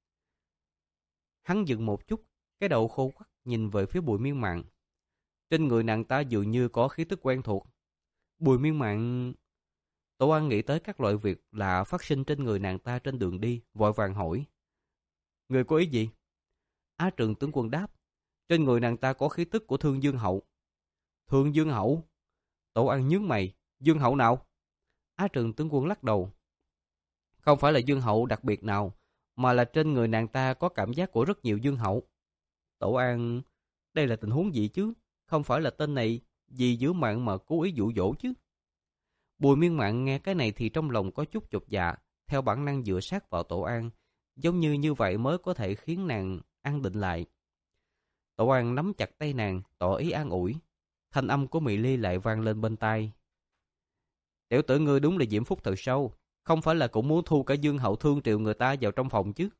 Hắn dừng một chút, cái đầu khô quắt nhìn về phía Bùi Miên Mạn. Trên người nàng ta dường như có khí tức quen thuộc. Bùi Miên Mạn... Tổ An nghĩ tới các loại việc lạ phát sinh trên người nàng ta trên đường đi, vội vàng hỏi. Người có ý gì? Á Trường tướng quân đáp. Trên người nàng ta có khí tức của Thương Dương Hậu. Thương Dương Hậu? Tổ An nhướng mày. Dương Hậu nào? Á Trường tướng quân lắc đầu. Không phải là Dương Hậu đặc biệt nào, mà là trên người nàng ta có cảm giác của rất nhiều Dương Hậu. Tổ An, đây là tình huống gì chứ? Không phải là tên này vì giữ mạng mà cố ý dụ dỗ chứ? Bùi Miên Mạn nghe cái này thì trong lòng có chút chột dạ, theo bản năng dựa sát vào Tổ An, giống như như vậy mới có thể khiến nàng an định lại. Tổ An nắm chặt tay nàng, tỏ ý an ủi. Thanh âm của Mị Ly lại vang lên bên tai. Tiểu tử ngươi đúng là diễm phúc thật sâu, không phải là cũng muốn thu cả Dương Hậu thương triệu người ta vào trong phòng chứ?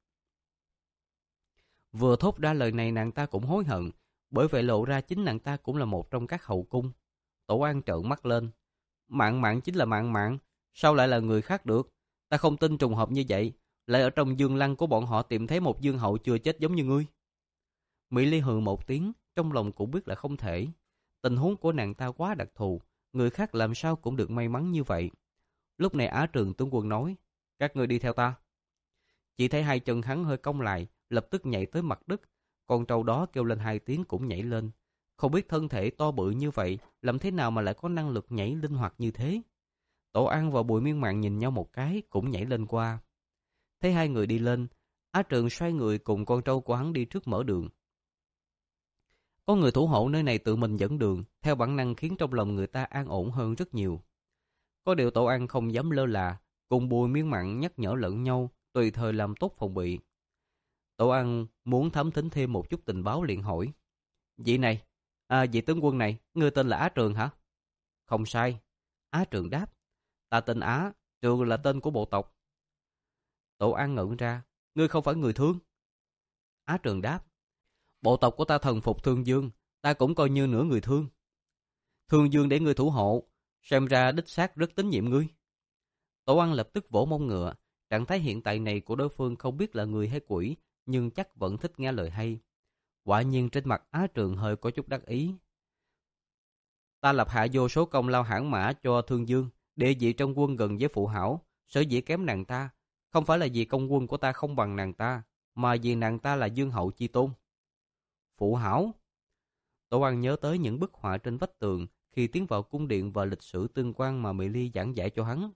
Vừa thốt ra lời này nàng ta cũng hối hận, bởi vậy lộ ra chính nàng ta cũng là một trong các hậu cung. Tổ An trợn mắt lên. Mạn Mạn chính là Mạn Mạn, sao lại là người khác được? Ta không tin trùng hợp như vậy, lại ở trong dương lăng của bọn họ tìm thấy một Dương Hậu chưa chết giống như ngươi. Mỹ Ly hừ một tiếng, trong lòng cũng biết là không thể. Tình huống của nàng ta quá đặc thù, người khác làm sao cũng được may mắn như vậy. Lúc này Á Trường tướng quân nói, các ngươi đi theo ta. Chỉ thấy hai chân hắn hơi cong lại, lập tức nhảy tới mặt đất. Con trâu đó kêu lên hai tiếng cũng nhảy lên. Không biết thân thể to bự như vậy, làm thế nào mà lại có năng lực nhảy linh hoạt như thế. Tổ An và Bùi Miên Mạn nhìn nhau một cái, cũng nhảy lên qua. Thấy hai người đi lên, Á Trường xoay người cùng con trâu của hắn đi trước mở đường. Có người thủ hộ nơi này tự mình dẫn đường, theo bản năng khiến trong lòng người ta an ổn hơn rất nhiều. Có điều Tổ An không dám lơ là, cùng Bùi Miên Mạn nhắc nhở lẫn nhau, tùy thời làm tốt phòng bị. Tổ An muốn thám thính thêm một chút tình báo liền hỏi. Vị này, à vị tướng quân này, ngươi tên là Á Trường hả? Không sai. Á Trường đáp. Ta tên Á, Trường là tên của bộ tộc. Tổ An ngẩn ra. Ngươi không phải người Thương? Á Trường đáp. Bộ tộc của ta thần phục Thương Dương, ta cũng coi như nửa người Thương. Thương Dương để ngươi thủ hộ, xem ra đích xác rất tín nhiệm ngươi. Tổ An lập tức vỗ mông ngựa. Trạng thái hiện tại này của đối phương không biết là người hay quỷ, nhưng chắc vẫn thích nghe lời hay. Quả nhiên trên mặt Á Trường hơi có chút đắc ý. Ta lập hạ vô số công lao hãn mã cho Thương Dương, địa vị trong quân gần với Phụ Hảo, sở dĩ kém nàng ta, không phải là vì công quân của ta không bằng nàng ta, mà vì nàng ta là Dương hậu chi tôn. Phụ Hảo. Tổ An nhớ tới những bức họa trên vách tường khi tiến vào cung điện và lịch sử tương quan mà Mỹ Ly giảng giải cho hắn.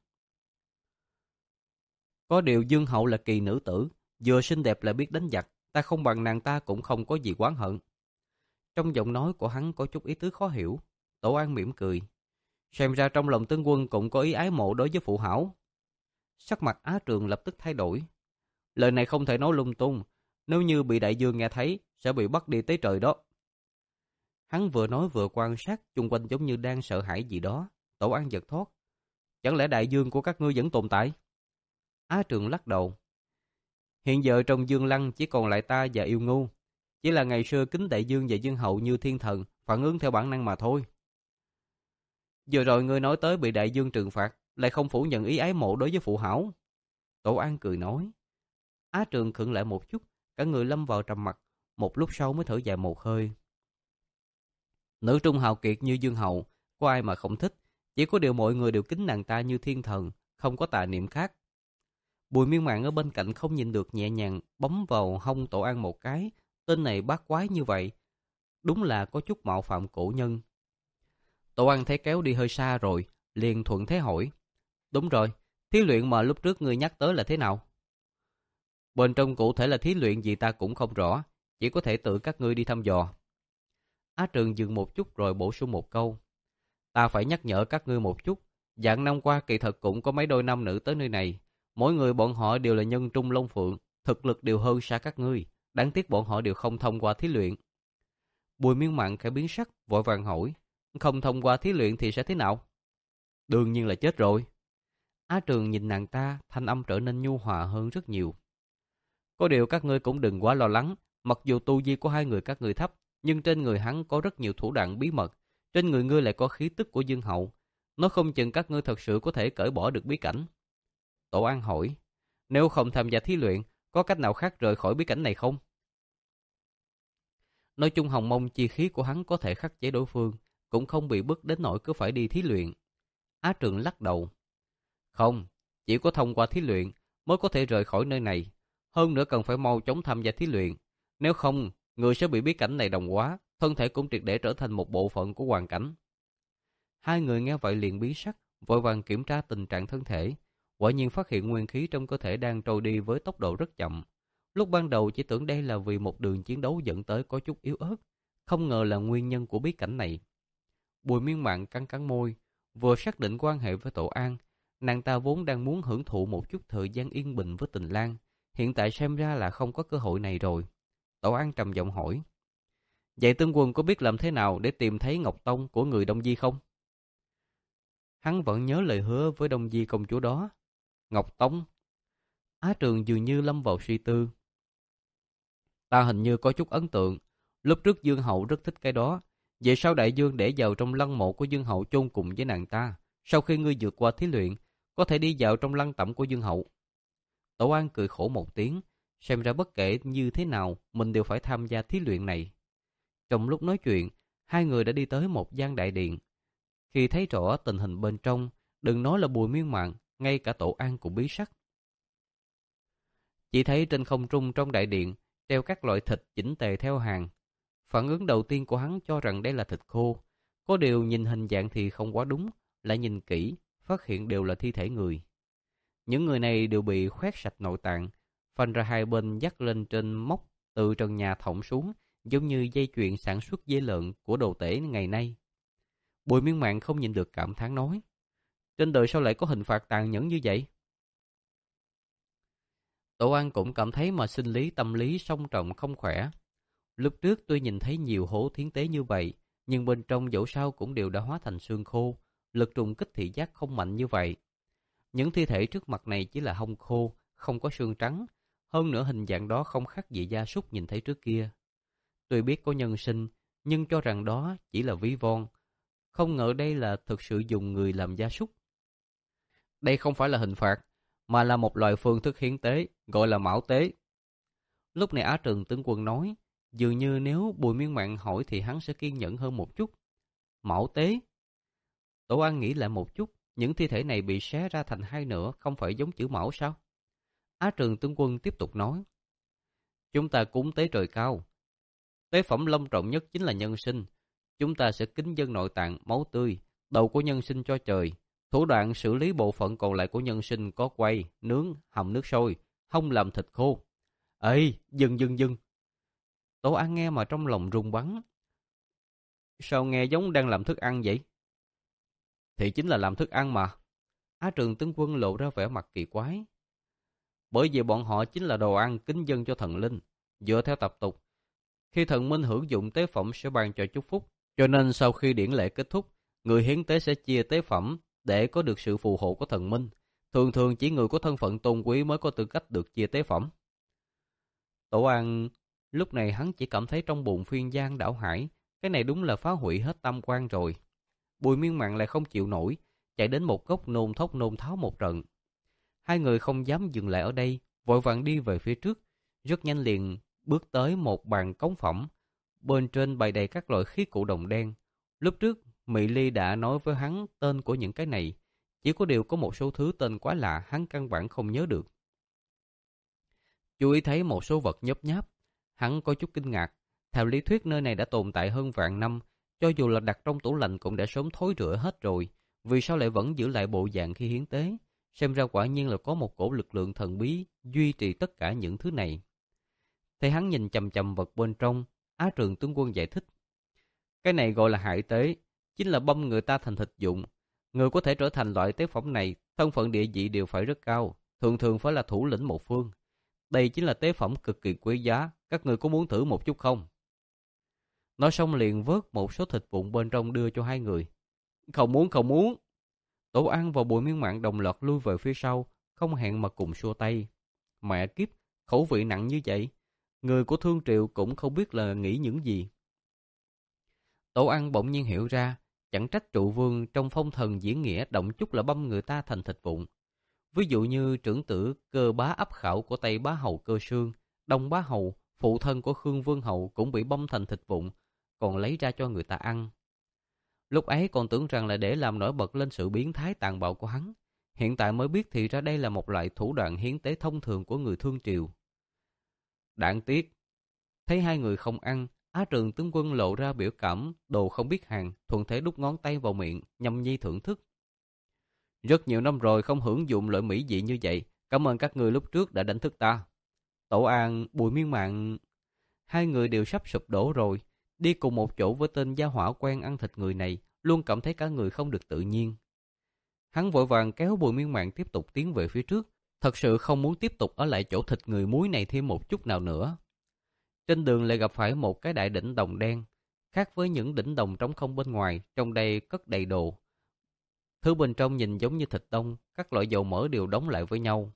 Có điều Dương hậu là kỳ nữ tử, vừa xinh đẹp lại biết đánh giặc, ta không bằng nàng ta cũng không có gì oán hận. Trong giọng nói của hắn có chút ý tứ khó hiểu. Tổ An mỉm cười. Xem ra trong lòng tướng quân cũng có ý ái mộ đối với Phụ Hảo. Sắc mặt Á Trường lập tức thay đổi. Lời này không thể nói lung tung, nếu như bị đại dương nghe thấy, sẽ bị bắt đi tới trời đó. Hắn vừa nói vừa quan sát, chung quanh giống như đang sợ hãi gì đó. Tổ An giật thót. Chẳng lẽ đại dương của các ngươi vẫn tồn tại? Á Trường lắc đầu. Hiện giờ trong Dương Lăng chỉ còn lại ta và Yêu Ngưu. Chỉ là ngày xưa kính đại dương và Dương hậu như thiên thần, phản ứng theo bản năng mà thôi. Vừa rồi ngươi nói tới bị đại dương trừng phạt, lại không phủ nhận ý ái mộ đối với Phụ Hảo. Tổ An cười nói. Á Trường khựng lại một chút, cả người lâm vào trầm mặc, một lúc sau mới thở dài một hơi. Nữ trung hào kiệt như Dương hậu, có ai mà không thích, chỉ có điều mọi người đều kính nàng ta như thiên thần, không có tà niệm khác. Bùi Miên Mạn ở bên cạnh không nhịn được nhẹ nhàng bấm vào hông Tổ An một cái, tên này bát quái như vậy, đúng là có chút mạo phạm cổ nhân. Tổ An thấy kéo đi hơi xa rồi, liền thuận thế hỏi. Đúng rồi, thí luyện mà lúc trước ngươi nhắc tới là thế nào? Bên trong cụ thể là thí luyện gì ta cũng không rõ, chỉ có thể tự các ngươi đi thăm dò. Á Trường dừng một chút rồi bổ sung một câu. Ta phải nhắc nhở các ngươi một chút, dạng năm qua kỳ thật cũng có mấy đôi nam nữ tới nơi này. Mỗi người bọn họ đều là nhân trung long phượng, thực lực đều hơn xa các ngươi, đáng tiếc bọn họ đều không thông qua thí luyện. Bùi Miên Mạn khẽ biến sắc, vội vàng hỏi, không thông qua thí luyện thì sẽ thế nào? Đương nhiên là chết rồi. Á Trường nhìn nàng ta, thanh âm trở nên nhu hòa hơn rất nhiều. Có điều các ngươi cũng đừng quá lo lắng, mặc dù tu vi của hai người các ngươi thấp, nhưng trên người hắn có rất nhiều thủ đoạn bí mật, trên người ngươi lại có khí tức của Dương hậu, nó không chừng các ngươi thật sự có thể cởi bỏ được bí cảnh. Tổ An hỏi, nếu không tham gia thí luyện, có cách nào khác rời khỏi bí cảnh này không? Nói chung hồng mông chi khí của hắn có thể khắc chế đối phương, cũng không bị bức đến nỗi cứ phải đi thí luyện. Á Trường lắc đầu. Không, chỉ có thông qua thí luyện mới có thể rời khỏi nơi này. Hơn nữa cần phải mau chóng tham gia thí luyện. Nếu không, người sẽ bị bí cảnh này đồng hóa, thân thể cũng triệt để trở thành một bộ phận của hoàn cảnh. Hai người nghe vậy liền bí sắc, vội vàng kiểm tra tình trạng thân thể. Quả nhiên phát hiện nguyên khí trong cơ thể đang trôi đi với tốc độ rất chậm. Lúc ban đầu chỉ tưởng đây là vì một đường chiến đấu dẫn tới có chút yếu ớt, không ngờ là nguyên nhân của bí cảnh này. Bùi Miên Mạn cắn cắn môi, vừa xác định quan hệ với Tổ An, nàng ta vốn đang muốn hưởng thụ một chút thời gian yên bình với Tình Lang, hiện tại xem ra là không có cơ hội này rồi. Tổ An trầm giọng hỏi, vậy tướng quân có biết làm thế nào để tìm thấy Ngọc Tông của người Đông Di không? Hắn vẫn nhớ lời hứa với Đông Di công chúa đó. Ngọc Tông? Á Trường dường như lâm vào suy tư. Ta hình như có chút ấn tượng, lúc trước Dương hậu rất thích cái đó. Vậy sao đại dương để vào trong lăng mộ của Dương hậu chôn cùng với nàng ta? Sau khi ngươi vượt qua thí luyện, có thể đi vào trong lăng tẩm của Dương hậu. Tổ An cười khổ một tiếng, Xem ra bất kể như thế nào, mình đều phải tham gia thí luyện này. Trong lúc nói chuyện, hai người đã đi tới một gian đại điện. Khi thấy rõ tình hình bên trong, đừng nói là Bùi Miên Mạn, ngay cả Tổ An cũng bí sắc. Chỉ thấy trên không trung trong đại điện treo các loại thịt chỉnh tề theo hàng. Phản ứng đầu tiên của hắn cho rằng đây là thịt khô. Có điều nhìn hình dạng thì không quá đúng, lại nhìn kỹ, phát hiện đều là thi thể người. Những người này đều bị khoét sạch nội tạng, phanh ra hai bên dắt lên trên móc từ trần nhà thõng xuống, giống như dây chuyền sản xuất dê lợn của đồ tể ngày nay. Bùi Miên Mạn không nhìn được cảm thán nói, trên đời sao lại có hình phạt tàn nhẫn như vậy? Tổ An cũng cảm thấy mà sinh lý tâm lý song trọng không khỏe. Lúc trước tôi nhìn thấy nhiều hổ thiến tế như vậy, nhưng bên trong dẫu sao cũng đều đã hóa thành xương khô, lực trùng kích thị giác không mạnh như vậy. Những thi thể trước mặt này chỉ là hông khô, không có xương trắng, hơn nữa hình dạng đó không khác gì gia súc nhìn thấy trước kia. Tôi biết có nhân sinh, nhưng cho rằng đó chỉ là ví von, không ngờ đây là thực sự dùng người làm gia súc. Đây không phải là hình phạt, mà là một loại phương thức hiến tế, gọi là mão tế. Lúc này Á Trường Tướng Quân nói, dường như nếu Bùi Miên Mạn hỏi thì hắn sẽ kiên nhẫn hơn một chút. Mão tế? Tổ An nghĩ lại một chút, những thi thể này bị xé ra thành hai nửa, không phải giống chữ mão sao? Á Trường Tướng Quân tiếp tục nói, chúng ta cúng tế trời cao. Tế phẩm long trọng nhất chính là nhân sinh. Chúng ta sẽ kính dâng nội tạng, máu tươi, đầu của nhân sinh cho trời. Thủ đoạn xử lý bộ phận còn lại của nhân sinh có quay, nướng, hầm nước sôi, hông làm thịt khô. Ê, dừng dừng dừng. Tổ An nghe mà trong lòng rung bắn. Sao nghe giống đang làm thức ăn vậy? Thì chính là làm thức ăn mà. Á Trường Tướng Quân lộ ra vẻ mặt kỳ quái. Bởi vì bọn họ chính là đồ ăn kính dâng cho thần linh. Dựa theo tập tục, khi thần minh hưởng dụng tế phẩm sẽ ban cho chúc phúc. Cho nên sau khi điển lễ kết thúc, người hiến tế sẽ chia tế phẩm để có được sự phù hộ của thần minh. Thường thường chỉ người có thân phận tôn quý mới có tư cách được chia tế phẩm. Tổ An lúc này hắn chỉ cảm thấy trong bụng phiên giang đảo hải, cái này đúng là phá hủy hết tam quan rồi. Bùi Miên Mạn lại không chịu nổi, chạy đến một góc nôn thốc nôn tháo một trận. Hai người không dám dừng lại ở đây, vội vàng đi về phía trước, rất nhanh liền bước tới một bàn cống phẩm, bên trên bày đầy các loại khí cụ đồng đen. Lúc trước Mỹ Ly đã nói với hắn tên của những cái này, chỉ có điều có một số thứ tên quá lạ hắn căn bản không nhớ được. Chú ý thấy một số vật nhấp nháp, hắn có chút kinh ngạc. Theo lý thuyết nơi này đã tồn tại hơn vạn năm, cho dù là đặt trong tủ lạnh cũng đã sớm thối rữa hết rồi, vì sao lại vẫn giữ lại bộ dạng khi hiến tế? Xem ra quả nhiên là có một cổ lực lượng thần bí duy trì tất cả những thứ này. Thấy hắn nhìn chằm chằm vật bên trong, Á Trường Tướng Quân giải thích. Cái này gọi là hại tế, chính là băm người ta thành thịt dụng. Người có thể trở thành loại tế phẩm này, thân phận địa vị đều phải rất cao, thường thường phải là thủ lĩnh một phương. Đây chính là tế phẩm cực kỳ quý giá, các người có muốn thử một chút không? Nói xong liền vớt một số thịt vụn bên trong đưa cho hai người. Không muốn, không muốn. Tổ An và Bùi Miên Mạn đồng loạt lui về phía sau, không hẹn mà cùng xua tay. Mẹ kiếp, khẩu vị nặng như vậy. Người của Thương Triệu cũng không biết là nghĩ những gì. Tổ An bỗng nhiên hiểu ra, chẳng trách trụ vương trong phong thần diễn nghĩa động chút là băm người ta thành thịt vụn. Ví dụ như trưởng tử Cơ Bá Ấp Khảo của Tây Bá Hầu Cơ Sương, Đông Bá Hầu, phụ thân của Khương Vương Hậu cũng bị băm thành thịt vụn, còn lấy ra cho người ta ăn. Lúc ấy còn tưởng rằng là để làm nổi bật lên sự biến thái tàn bạo của hắn. Hiện tại mới biết thì ra đây là một loại thủ đoạn hiến tế thông thường của người Thương Triều. Đáng tiếc, thấy hai người không ăn, Á Trường Tướng Quân lộ ra biểu cảm đồ không biết hàng, thuận thế đút ngón tay vào miệng, nhâm nhi thưởng thức. Rất nhiều năm rồi không hưởng dụng loại mỹ vị như vậy, cảm ơn các người lúc trước đã đánh thức ta. Tổ An, Bùi Miên Mạn, hai người đều sắp sụp đổ rồi, đi cùng một chỗ với tên gia hỏa quen ăn thịt người này, luôn cảm thấy cả người không được tự nhiên. Hắn vội vàng kéo Bùi Miên Mạn tiếp tục tiến về phía trước, thật sự không muốn tiếp tục ở lại chỗ thịt người muối này thêm một chút nào nữa. Trên đường lại gặp phải một cái đại đỉnh đồng đen, khác với những đỉnh đồng trống không bên ngoài, trong đây cất đầy đồ. Thứ bên trong nhìn giống như thịt đông, các loại dầu mỡ đều đóng lại với nhau.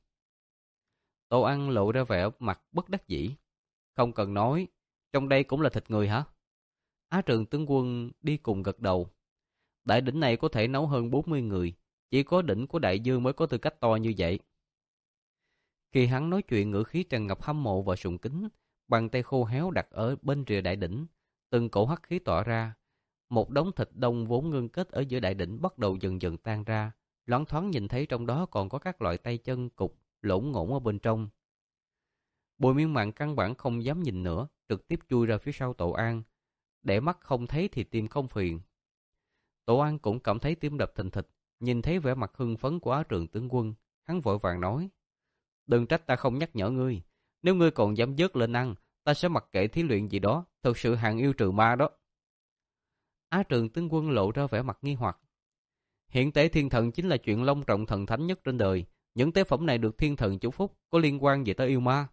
Tô Ăn lộ ra vẻ mặt bất đắc dĩ. Không cần nói, trong đây cũng là thịt người hả? Á Trường Tướng Quân đi cùng gật đầu. Đại đỉnh này có thể nấu hơn bốn mươi người, chỉ có đỉnh của đại dương mới có tư cách to như vậy. Khi hắn nói chuyện, ngữ khí tràn ngập hâm mộ và sùng kính, bàn tay khô héo đặt ở bên rìa đại đỉnh, từng cổ hắc khí tỏa ra. Một đống thịt đông vốn ngưng kết ở giữa đại đỉnh bắt đầu dần dần tan ra, loáng thoáng nhìn thấy trong đó còn có các loại tay chân cục lổn ngổn ở bên trong. Bùi Miên Mạn căn bản không dám nhìn nữa, trực tiếp chui ra phía sau Tổ An, để mắt không thấy thì tim không phiền. Tổ An cũng cảm thấy tim đập thình thịch, nhìn thấy vẻ mặt hưng phấn của Á Trường tướng quân, hắn vội vàng nói: "Đừng trách ta không nhắc nhở ngươi, nếu ngươi còn dám vớt lên ăn, ta sẽ mặc kệ thí luyện gì đó, thật sự hàng yêu trừ ma đó." Á Trường tướng quân lộ ra vẻ mặt nghi hoặc. Hiện tế thiên thần chính là chuyện long trọng thần thánh nhất trên đời, những tế phẩm này được thiên thần chúc phúc, có liên quan gì tới yêu ma?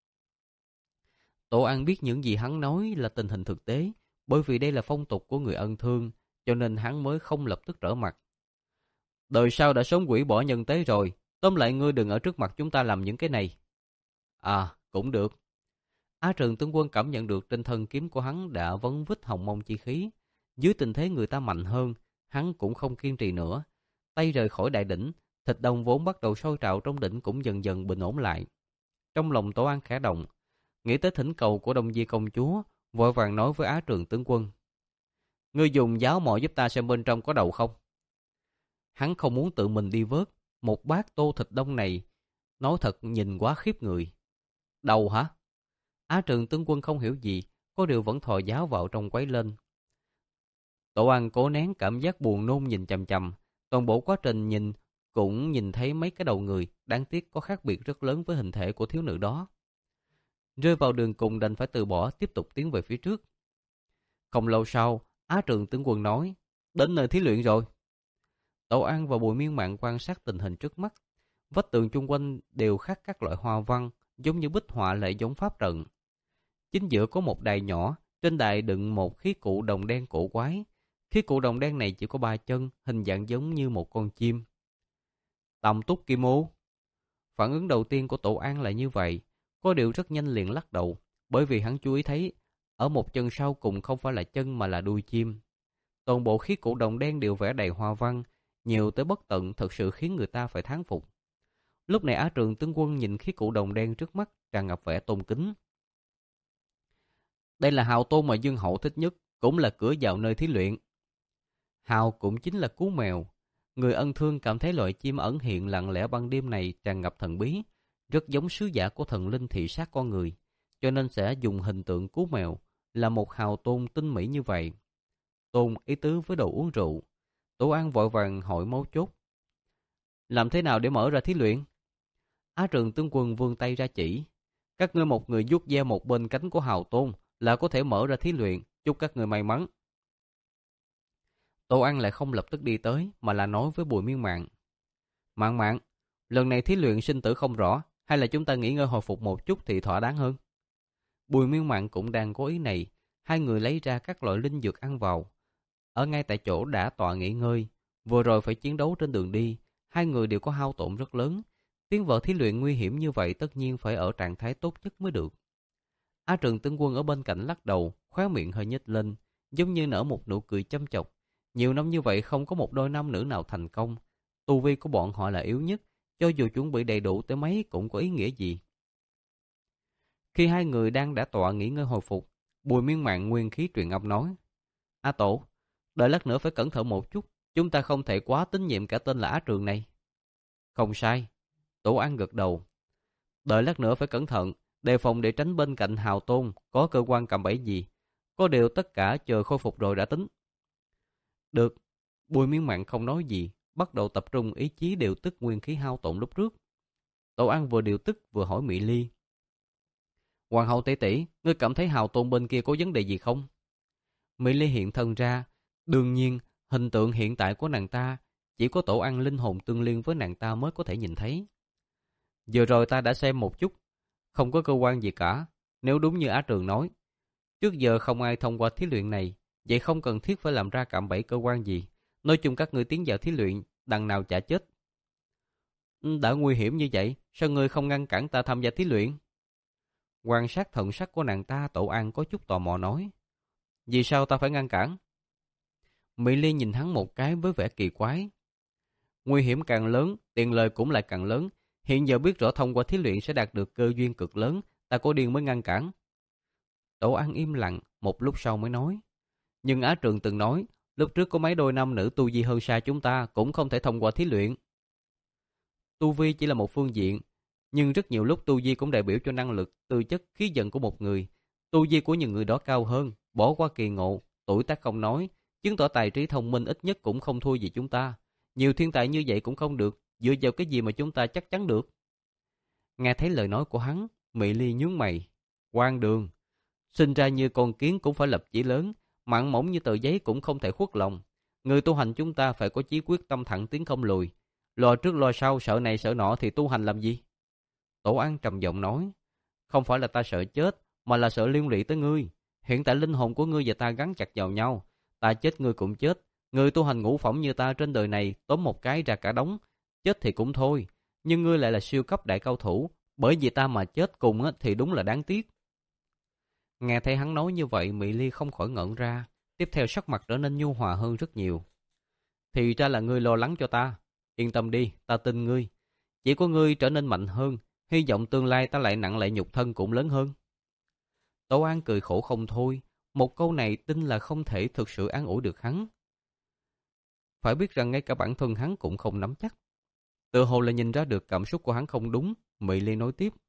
Tổ An biết những gì hắn nói là tình hình thực tế, bởi vì đây là phong tục của người ân thương, cho nên hắn mới không lập tức trở mặt. Đời sau đã sớm hủy bỏ nhân tế rồi, tóm lại ngươi đừng ở trước mặt chúng ta làm những cái này. À, cũng được. Á Trường tướng quân cảm nhận được trên thân kiếm của hắn đã vấn vít hồng mông chi khí. Dưới tình thế người ta mạnh hơn, hắn cũng không kiên trì nữa. Tay rời khỏi đại đỉnh, thịt đông vốn bắt đầu sôi trào trong đỉnh cũng dần dần bình ổn lại. Trong lòng Tổ An khẽ động, nghĩ tới thỉnh cầu của Đông Di công chúa, vội vàng nói với Á Trường tướng quân: "Ngươi dùng giáo mọ giúp ta xem bên trong có đầu không?" Hắn không muốn tự mình đi vớt một bát tô thịt đông này, nói thật nhìn quá khiếp người. Đầu hả? Á Trường tướng quân không hiểu gì, có điều vẫn thò giáo vào trong quấy lên. Tổ An cố nén cảm giác buồn nôn nhìn chằm chằm, toàn bộ quá trình nhìn cũng nhìn thấy mấy cái đầu người, đáng tiếc có khác biệt rất lớn với hình thể của thiếu nữ đó. Rơi vào đường cùng đành phải từ bỏ, tiếp tục tiến về phía trước. Không lâu sau, Á Trường tướng quân nói: "Đến nơi thí luyện rồi." Tổ An và Bùi Miên Mạn quan sát tình hình trước mắt. Vách tường chung quanh đều khắc các loại hoa văn, giống như bích họa lại giống pháp trận. Chính giữa có một đài nhỏ, trên đài đựng một khí cụ đồng đen cổ quái. Khí cụ đồng đen này chỉ có ba chân, hình dạng giống như một con chim. Tầm túc kim ô. Phản ứng đầu tiên của Tổ An là như vậy, có điều rất nhanh liền lắc đầu, bởi vì hắn chú ý thấy ở một chân sau cùng không phải là chân mà là đuôi chim. Toàn bộ khí cụ đồng đen đều vẽ đầy hoa văn, nhiều tới bất tận, thật sự khiến người ta phải thán phục. Lúc này Á Trường tướng quân nhìn khí cụ đồng đen trước mắt, tràn ngập vẻ tôn kính. Đây là hào tôn mà Dương Hậu thích nhất, cũng là cửa vào nơi thí luyện. Hào cũng chính là cú mèo. Người ân thương cảm thấy loại chim ẩn hiện lặng lẽ ban đêm này tràn ngập thần bí, rất giống sứ giả của thần linh thị sát con người, cho nên sẽ dùng hình tượng cú mèo là một hào tôn tinh mỹ như vậy. Tôn ý tứ với đồ uống rượu. Tổ An vội vàng hỏi mấu chốt: "Làm thế nào để mở ra thí luyện?" Á Trường tướng quân vươn tay ra chỉ: "Các ngươi một người vuốt ve một bên cánh của hào tôn là có thể mở ra thí luyện, chúc các ngươi may mắn." Tổ An lại không lập tức đi tới, mà là nói với Bùi Miên Mạn: "Mạn Mạn, lần này thí luyện sinh tử không rõ, hay là chúng ta nghỉ ngơi hồi phục một chút thì thỏa đáng hơn?" Bùi Miên Mạn cũng đang có ý này, hai người lấy ra các loại linh dược ăn vào. Ở ngay tại chỗ đã tọa nghỉ ngơi, vừa rồi phải chiến đấu trên đường đi, hai người đều có hao tổn rất lớn. Tiến vào thí luyện nguy hiểm như vậy tất nhiên phải ở trạng thái tốt nhất mới được. Á Trường tướng quân ở bên cạnh lắc đầu, khóe miệng hơi nhếch lên, giống như nở một nụ cười châm chọc. Nhiều năm như vậy không có một đôi nam nữ nào thành công, tu vi của bọn họ là yếu nhất, cho dù chuẩn bị đầy đủ tới mấy cũng có ý nghĩa gì. Khi hai người đang đã tọa nghỉ ngơi hồi phục, Bùi Miên Mạn nguyên khí truyền âm nói: "A Tổ, đợi lát nữa phải cẩn thận một chút, chúng ta không thể quá tín nhiệm cả tên là Á Trường này." "Không sai." Tổ An gật đầu. "Đợi lát nữa phải cẩn thận, đề phòng để tránh bên cạnh hào tôn có cơ quan cầm bẫy gì. Có điều tất cả chờ khôi phục rồi đã tính." "Được." Bùi Miên Mạn không nói gì, bắt đầu tập trung ý chí điều tức nguyên khí hao tổn lúc trước. Tổ An vừa điều tức vừa hỏi Mỹ Ly: "Hoàng hậu tỷ tỷ, ngươi cảm thấy hào tôn bên kia có vấn đề gì không?" Mỹ Ly hiện thân ra, đương nhiên hình tượng hiện tại của nàng ta chỉ có Tổ An linh hồn tương liên với nàng ta mới có thể nhìn thấy. "Vừa rồi ta đã xem một chút, không có cơ quan gì cả. Nếu đúng như Á Trường nói, trước giờ không ai thông qua thí luyện này, vậy không cần thiết phải làm ra cạm bẫy cơ quan gì. Nói chung các ngươi tiến vào thí luyện, đằng nào chả chết." "Đã nguy hiểm như vậy, sao ngươi không ngăn cản ta tham gia thí luyện?" Quan sát thần sắc của nàng ta, Tổ An có chút tò mò nói: "Vì sao ta phải ngăn cản?" Mỹ Ly nhìn hắn một cái với vẻ kỳ quái. "Nguy hiểm càng lớn, tiền lời cũng lại càng lớn. Hiện giờ biết rõ thông qua thí luyện sẽ đạt được cơ duyên cực lớn, ta có điên mới ngăn cản. Tổ An im lặng, một lúc sau mới nói. Nhưng Á Trường từng nói, lúc trước có mấy đôi nam nữ tu vi hơn xa chúng ta cũng không thể thông qua thí luyện. Tu vi chỉ là một phương diện, nhưng rất nhiều lúc tu vi cũng đại biểu cho năng lực, tư chất, khí vận của một người. Tu vi của những người đó cao hơn, bỏ qua kỳ ngộ, tuổi tác không nói, chứng tỏ tài trí thông minh ít nhất cũng không thua gì chúng ta. Nhiều thiên tài như vậy cũng không được, dựa vào cái gì mà chúng ta chắc chắn được? Nghe thấy lời nói của hắn, Mị Ly nhướng mày. Quan Đường, sinh ra như con kiến cũng phải lập chí lớn, mặn mỏng như tờ giấy cũng không thể khuất lòng. Người tu hành chúng ta phải có chí quyết tâm thẳng tiến không lùi. Lo trước lo sau, sợ này sợ nọ thì tu hành làm gì? Tổ An trầm giọng nói. Không phải là ta sợ chết, mà là sợ liên lụy tới ngươi. Hiện tại linh hồn của ngươi và ta gắn chặt vào nhau. Ta chết ngươi cũng chết. Người tu hành ngũ phẩm như ta trên đời này tóm một cái ra cả đống. Chết thì cũng thôi. Nhưng ngươi lại là siêu cấp đại cao thủ. Bởi vì ta mà chết cùng thì đúng là đáng tiếc. Nghe thấy hắn nói như vậy, Mị Ly không khỏi ngẩn ra. Tiếp theo sắc mặt trở nên nhu hòa hơn rất nhiều. Thì ra là ngươi lo lắng cho ta. Yên tâm đi, ta tin ngươi. Chỉ có ngươi trở nên mạnh hơn. Hy vọng tương lai ta lại nặng lại nhục thân cũng lớn hơn. Tổ An cười khổ không thôi. Một câu này tin là không thể thực sự an ủi được hắn. Phải biết rằng ngay cả bản thân hắn cũng không nắm chắc. Tự hồ là nhìn ra được cảm xúc của hắn không đúng. Mị Ly nói tiếp.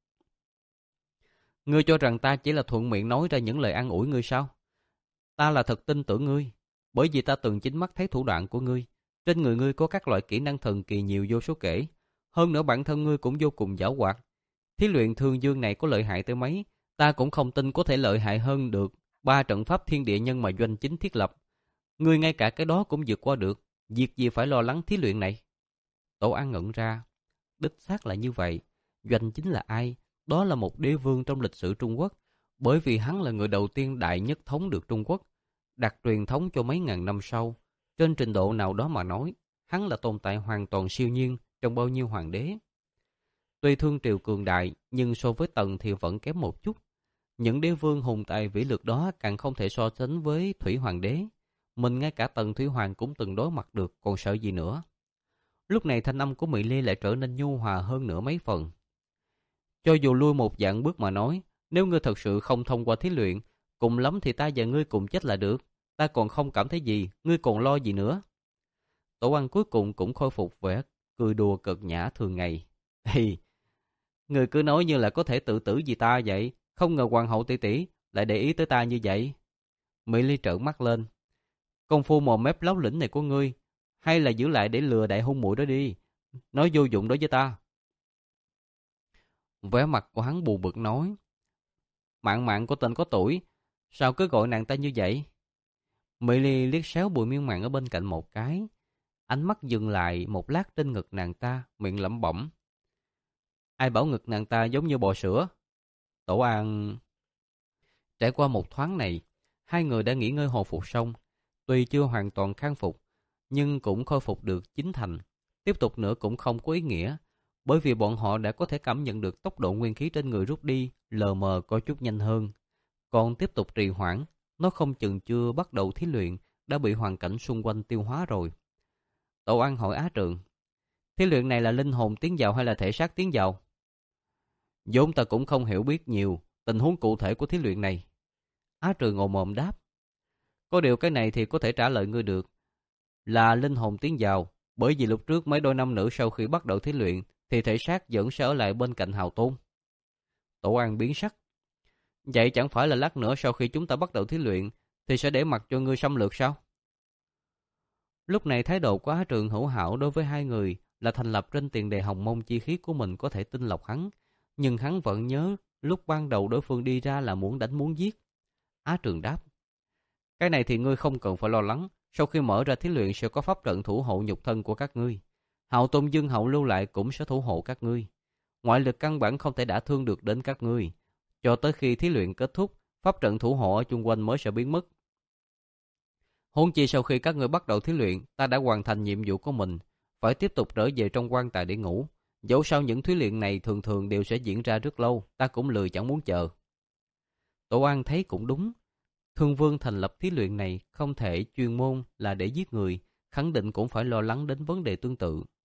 Ngươi cho rằng ta chỉ là thuận miệng nói ra những lời an ủi ngươi sao? Ta là thật tin tưởng ngươi. Bởi vì ta từng chính mắt thấy thủ đoạn của ngươi. Trên người ngươi có các loại kỹ năng thần kỳ nhiều vô số kể. Hơn nữa bản thân ngươi cũng vô cùng giảo hoạt. Thí luyện thương dương này có lợi hại tới mấy, ta cũng không tin có thể lợi hại hơn được ba trận pháp thiên địa nhân mà doanh chính thiết lập. Ngươi ngay cả cái đó cũng vượt qua được, việc gì phải lo lắng thí luyện này? Tổ An ngẩn ra. Đích xác là như vậy. Doanh chính là ai? Đó là một đế vương trong lịch sử Trung Quốc, bởi vì hắn là người đầu tiên đại nhất thống được Trung Quốc, đặt truyền thống cho mấy ngàn năm sau. Trên trình độ nào đó mà nói, hắn là tồn tại hoàn toàn siêu nhiên trong bao nhiêu hoàng đế. Tuy Thương Triều cường đại, nhưng so với Tần thì vẫn kém một chút. Những đế vương hùng tài vĩ lược đó càng không thể so sánh với Thủy Hoàng đế. Mình ngay cả Tần Thủy Hoàng cũng từng đối mặt được, còn sợ gì nữa. Lúc này thanh âm của Mị Ly lại trở nên nhu hòa hơn nữa mấy phần. Cho dù lui một dạng bước mà nói, nếu ngươi thật sự không thông qua thí luyện, cùng lắm thì ta và ngươi cùng chết là được. Ta còn không cảm thấy gì, ngươi còn lo gì nữa? Tổ An cuối cùng cũng khôi phục vẻ cười đùa cợt nhã thường ngày. Ê, người cứ nói như là có thể tự tử vì ta vậy, không ngờ hoàng hậu tỷ tỷ lại để ý tới ta như vậy. Mỹ Ly trợn mắt lên. Công phu mồm mép láo lĩnh này của ngươi, hay là giữ lại để lừa đại hung muội đó đi, nói vô dụng đối với ta. Vẻ mặt của hắn buồn bực nói. Mạng mạng của tên có tuổi, sao cứ gọi nàng ta như vậy? Mỹ Ly liếc xéo bụi miên mạng ở bên cạnh một cái, ánh mắt dừng lại một lát trên ngực nàng ta, miệng lẩm bẩm. Ai bảo ngực nàng ta giống như bò sữa? Tổ An... Trải qua một thoáng này, hai người đã nghỉ ngơi hồi phục xong. Tuy chưa hoàn toàn khang phục, nhưng cũng khôi phục được chín thành. Tiếp tục nữa cũng không có ý nghĩa, bởi vì bọn họ đã có thể cảm nhận được tốc độ nguyên khí trên người rút đi, lờ mờ có chút nhanh hơn. Còn tiếp tục trì hoãn, nó không chừng chưa bắt đầu thí luyện, đã bị hoàn cảnh xung quanh tiêu hóa rồi. Tổ An hỏi Á Trường, thí luyện này là linh hồn tiến vào hay là thể xác tiến vào? Vốn ta cũng không hiểu biết nhiều tình huống cụ thể của thí luyện này. Á Trường ngộ mồm đáp. Có điều cái này thì có thể trả lời ngươi được. Là linh hồn tiến vào, bởi vì lúc trước mấy đôi nam nữ sau khi bắt đầu thí luyện thì thể xác vẫn sẽ ở lại bên cạnh Hào Tôn. Tổ An biến sắc. Vậy chẳng phải là lát nữa sau khi chúng ta bắt đầu thí luyện thì sẽ để mặc cho ngươi xâm lược sao? Lúc này thái độ của Á Trường hữu hảo đối với hai người là thành lập trên tiền đề hồng mông chi khí của mình có thể tinh lọc hắn. Nhưng hắn vẫn nhớ lúc ban đầu đối phương đi ra là muốn đánh muốn giết. Á Trường đáp. Cái này thì ngươi không cần phải lo lắng. Sau khi mở ra thí luyện sẽ có pháp trận thủ hộ nhục thân của các ngươi. Hạo Tôn Dương hậu lưu lại cũng sẽ thủ hộ các ngươi. Ngoại lực căn bản không thể đả thương được đến các ngươi. Cho tới khi thí luyện kết thúc, pháp trận thủ hộ ở chung quanh mới sẽ biến mất. Huống chi sau khi các ngươi bắt đầu thí luyện, ta đã hoàn thành nhiệm vụ của mình, phải tiếp tục trở về trong quan tài để ngủ. Dẫu sao những thí luyện này thường thường đều sẽ diễn ra rất lâu, ta cũng lười chẳng muốn chờ. Tổ An thấy cũng đúng. Thương Vương thành lập thí luyện này không thể chuyên môn là để giết người, khẳng định cũng phải lo lắng đến vấn đề tương tự.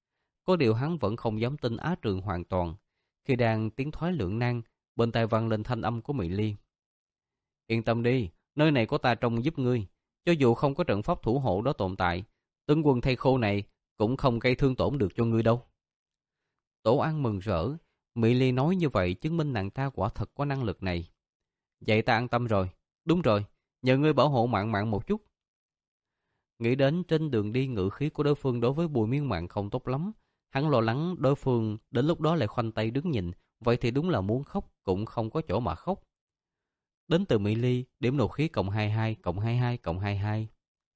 Có điều hắn vẫn không dám tin Á Trường hoàn toàn. Khi đang tiến thoái lưỡng nan, bên tai vang lên thanh âm của Mỹ Ly. Yên tâm đi, nơi này có ta trông giúp ngươi. Cho dù không có trận pháp thủ hộ đó tồn tại, tướng quân thây khô này cũng không gây thương tổn được cho ngươi đâu. Tổ An mừng rỡ, Mỹ Ly nói như vậy chứng minh nàng ta quả thật có năng lực này. Vậy ta an tâm rồi. Đúng rồi, nhờ ngươi bảo hộ Mạn Mạn một chút. Nghĩ đến trên đường đi ngữ khí của đối phương đối với Bùi Miên Mạn không tốt lắm, hắn lo lắng đối phương đến lúc đó lại khoanh tay đứng nhìn, vậy thì đúng là muốn khóc cũng không có chỗ mà khóc. Đến từ Mỹ Ly, điểm nộ khí cộng hai mươi hai, cộng hai mươi hai, cộng hai mươi hai.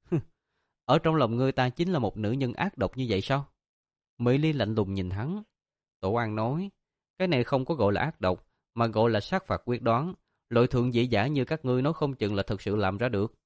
Ở trong lòng ngươi ta chính là một nữ nhân ác độc như vậy sao? Mỹ Ly lạnh lùng nhìn hắn. Tổ An nói, cái này không có gọi là ác độc, mà gọi là sát phạt quyết đoán. Loại thượng dĩ giả như các ngươi nói không chừng là thực sự làm ra được.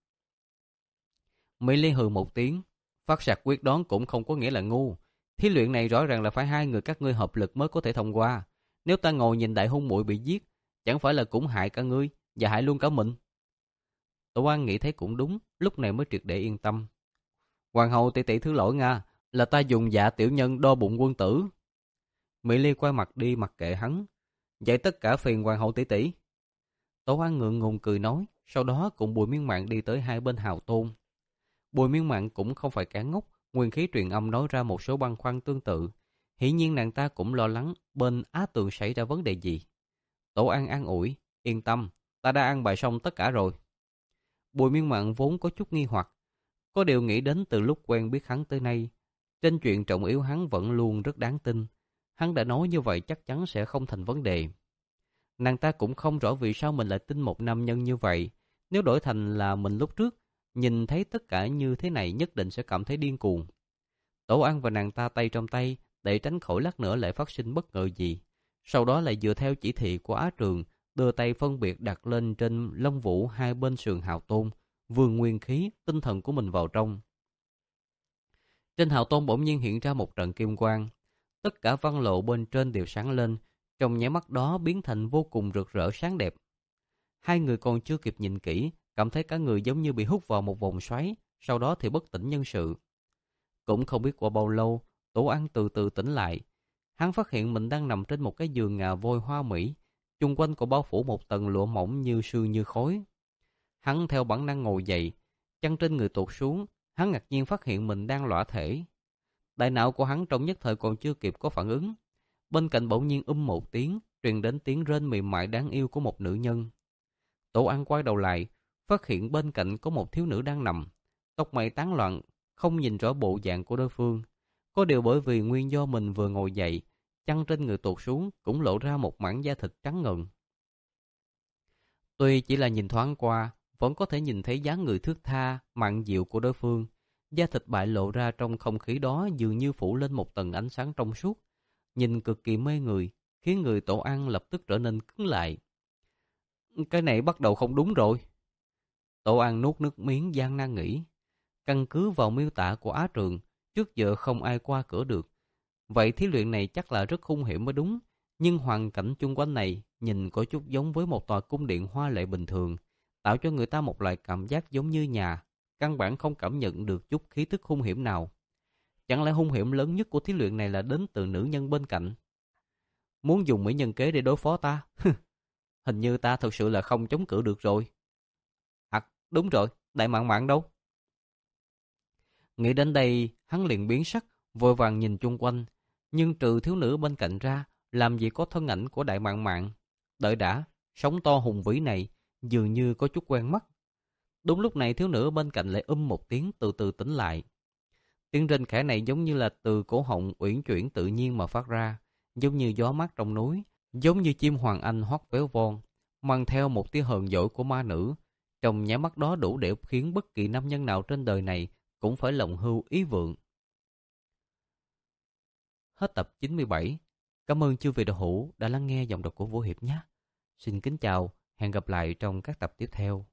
Mỹ Ly hừ một tiếng, phát sạc quyết đoán cũng không có nghĩa là ngu. Thí luyện này rõ ràng là phải hai người các ngươi hợp lực mới có thể thông qua. Nếu ta ngồi nhìn đại hung muội bị giết, chẳng phải là cũng hại cả ngươi và hại luôn cả mình. Tổ An nghĩ thấy cũng đúng, lúc này mới triệt để yên tâm. Hoàng hậu tỷ tỷ thứ lỗi Nga, là ta dùng dạ tiểu nhân đo bụng quân tử. Mỹ Ly quay mặt đi mặc kệ hắn. Vậy tất cả phiền hoàng hậu tỷ tỷ. Tổ An ngượng ngùng cười nói, sau đó cùng Bùi Miên Mạn đi tới hai bên hào tôn. Bùi Miên Mạn cũng không phải kẻ ngốc, nguyên khí truyền âm nói ra một số băn khoăn tương tự. Hiển nhiên nàng ta cũng lo lắng bên Á Tường xảy ra vấn đề gì. Tổ An an ủi, yên tâm, ta đã ăn bài xong tất cả rồi. Bùi Miên Mạn vốn có chút nghi hoặc, có điều nghĩ đến từ lúc quen biết hắn tới nay, trên chuyện trọng yếu hắn vẫn luôn rất đáng tin. Hắn đã nói như vậy chắc chắn sẽ không thành vấn đề. Nàng ta cũng không rõ vì sao mình lại tin một nam nhân như vậy. Nếu đổi thành là mình lúc trước, nhìn thấy tất cả như thế này nhất định sẽ cảm thấy điên cuồng. Tổ An và nàng ta tay trong tay để tránh khỏi lát nữa lại phát sinh bất ngờ gì. Sau đó lại dựa theo chỉ thị của Á Trường, đưa tay phân biệt đặt lên trên lông vũ hai bên sườn hào tôn, vườn nguyên khí, tinh thần của mình vào trong. Trên hào tôn bỗng nhiên hiện ra một trận kim quang. Tất cả văn lộ bên trên đều sáng lên, trong nháy mắt đó biến thành vô cùng rực rỡ sáng đẹp. Hai người còn chưa kịp nhìn kỹ, cảm thấy cả người giống như bị hút vào một vòng xoáy, sau đó thì bất tỉnh nhân sự. Cũng không biết qua bao lâu, Tổ An từ từ tỉnh lại. Hắn phát hiện mình đang nằm trên một cái giường ngà vôi hoa mỹ, chung quanh còn bao phủ một tầng lụa mỏng như sương như khói. Hắn theo bản năng ngồi dậy, chân trên người tuột xuống, hắn ngạc nhiên phát hiện mình đang lõa thể. Đại não của hắn trong nhất thời còn chưa kịp có phản ứng. Bên cạnh bỗng nhiên um một tiếng, truyền đến tiếng rên mềm mại đáng yêu của một nữ nhân. Tổ An quay đầu lại, phát hiện bên cạnh có một thiếu nữ đang nằm, tóc mây tán loạn, không nhìn rõ bộ dạng của đối phương. Có điều bởi vì nguyên do mình vừa ngồi dậy, chân trên người tuột xuống cũng lộ ra một mảng da thịt trắng ngần. Tuy chỉ là nhìn thoáng qua, vẫn có thể nhìn thấy dáng người thướt tha, mặn dịu của đối phương. Da thịt bại lộ ra trong không khí đó dường như phủ lên một tầng ánh sáng trong suốt, nhìn cực kỳ mê người, khiến người Tổ An lập tức trở nên cứng lại. Cái này bắt đầu không đúng rồi. Tổ An nuốt nước miếng gian nan nghĩ. Căn cứ vào miêu tả của Á Trường, trước giờ không ai qua cửa được. Vậy thí luyện này chắc là rất hung hiểm mới đúng. Nhưng hoàn cảnh chung quanh này nhìn có chút giống với một tòa cung điện hoa lệ bình thường, tạo cho người ta một loại cảm giác giống như nhà, căn bản không cảm nhận được chút khí tức hung hiểm nào. Chẳng lẽ hung hiểm lớn nhất của thí luyện này là đến từ nữ nhân bên cạnh? Muốn dùng mỹ nhân kế để đối phó ta? Hình như ta thật sự là không chống cự được rồi. À, đúng rồi, Đại Mạn Mạn đâu? Nghĩ đến đây, hắn liền biến sắc, vội vàng nhìn chung quanh. Nhưng trừ thiếu nữ bên cạnh ra, làm gì có thân ảnh của Đại Mạn Mạn. Đợi đã, sóng to hùng vĩ này dường như có chút quen mắt. Đúng lúc này thiếu nữ bên cạnh lại um một tiếng từ từ tỉnh lại. Tiếng rên khẽ này giống như là từ cổ họng uyển chuyển tự nhiên mà phát ra, giống như gió mát trong núi, giống như chim hoàng anh hót véo von, mang theo một tia hờn dỗi của ma nữ. Trong nháy mắt đó đủ để khiến bất kỳ nam nhân nào trên đời này cũng phải lòng hưu ý vượng. Hết tập chín mươi bảy. Cảm ơn chư vị đạo hữu đã lắng nghe giọng đọc của Vũ Hiệp nhé. Xin kính chào, hẹn gặp lại trong các tập tiếp theo.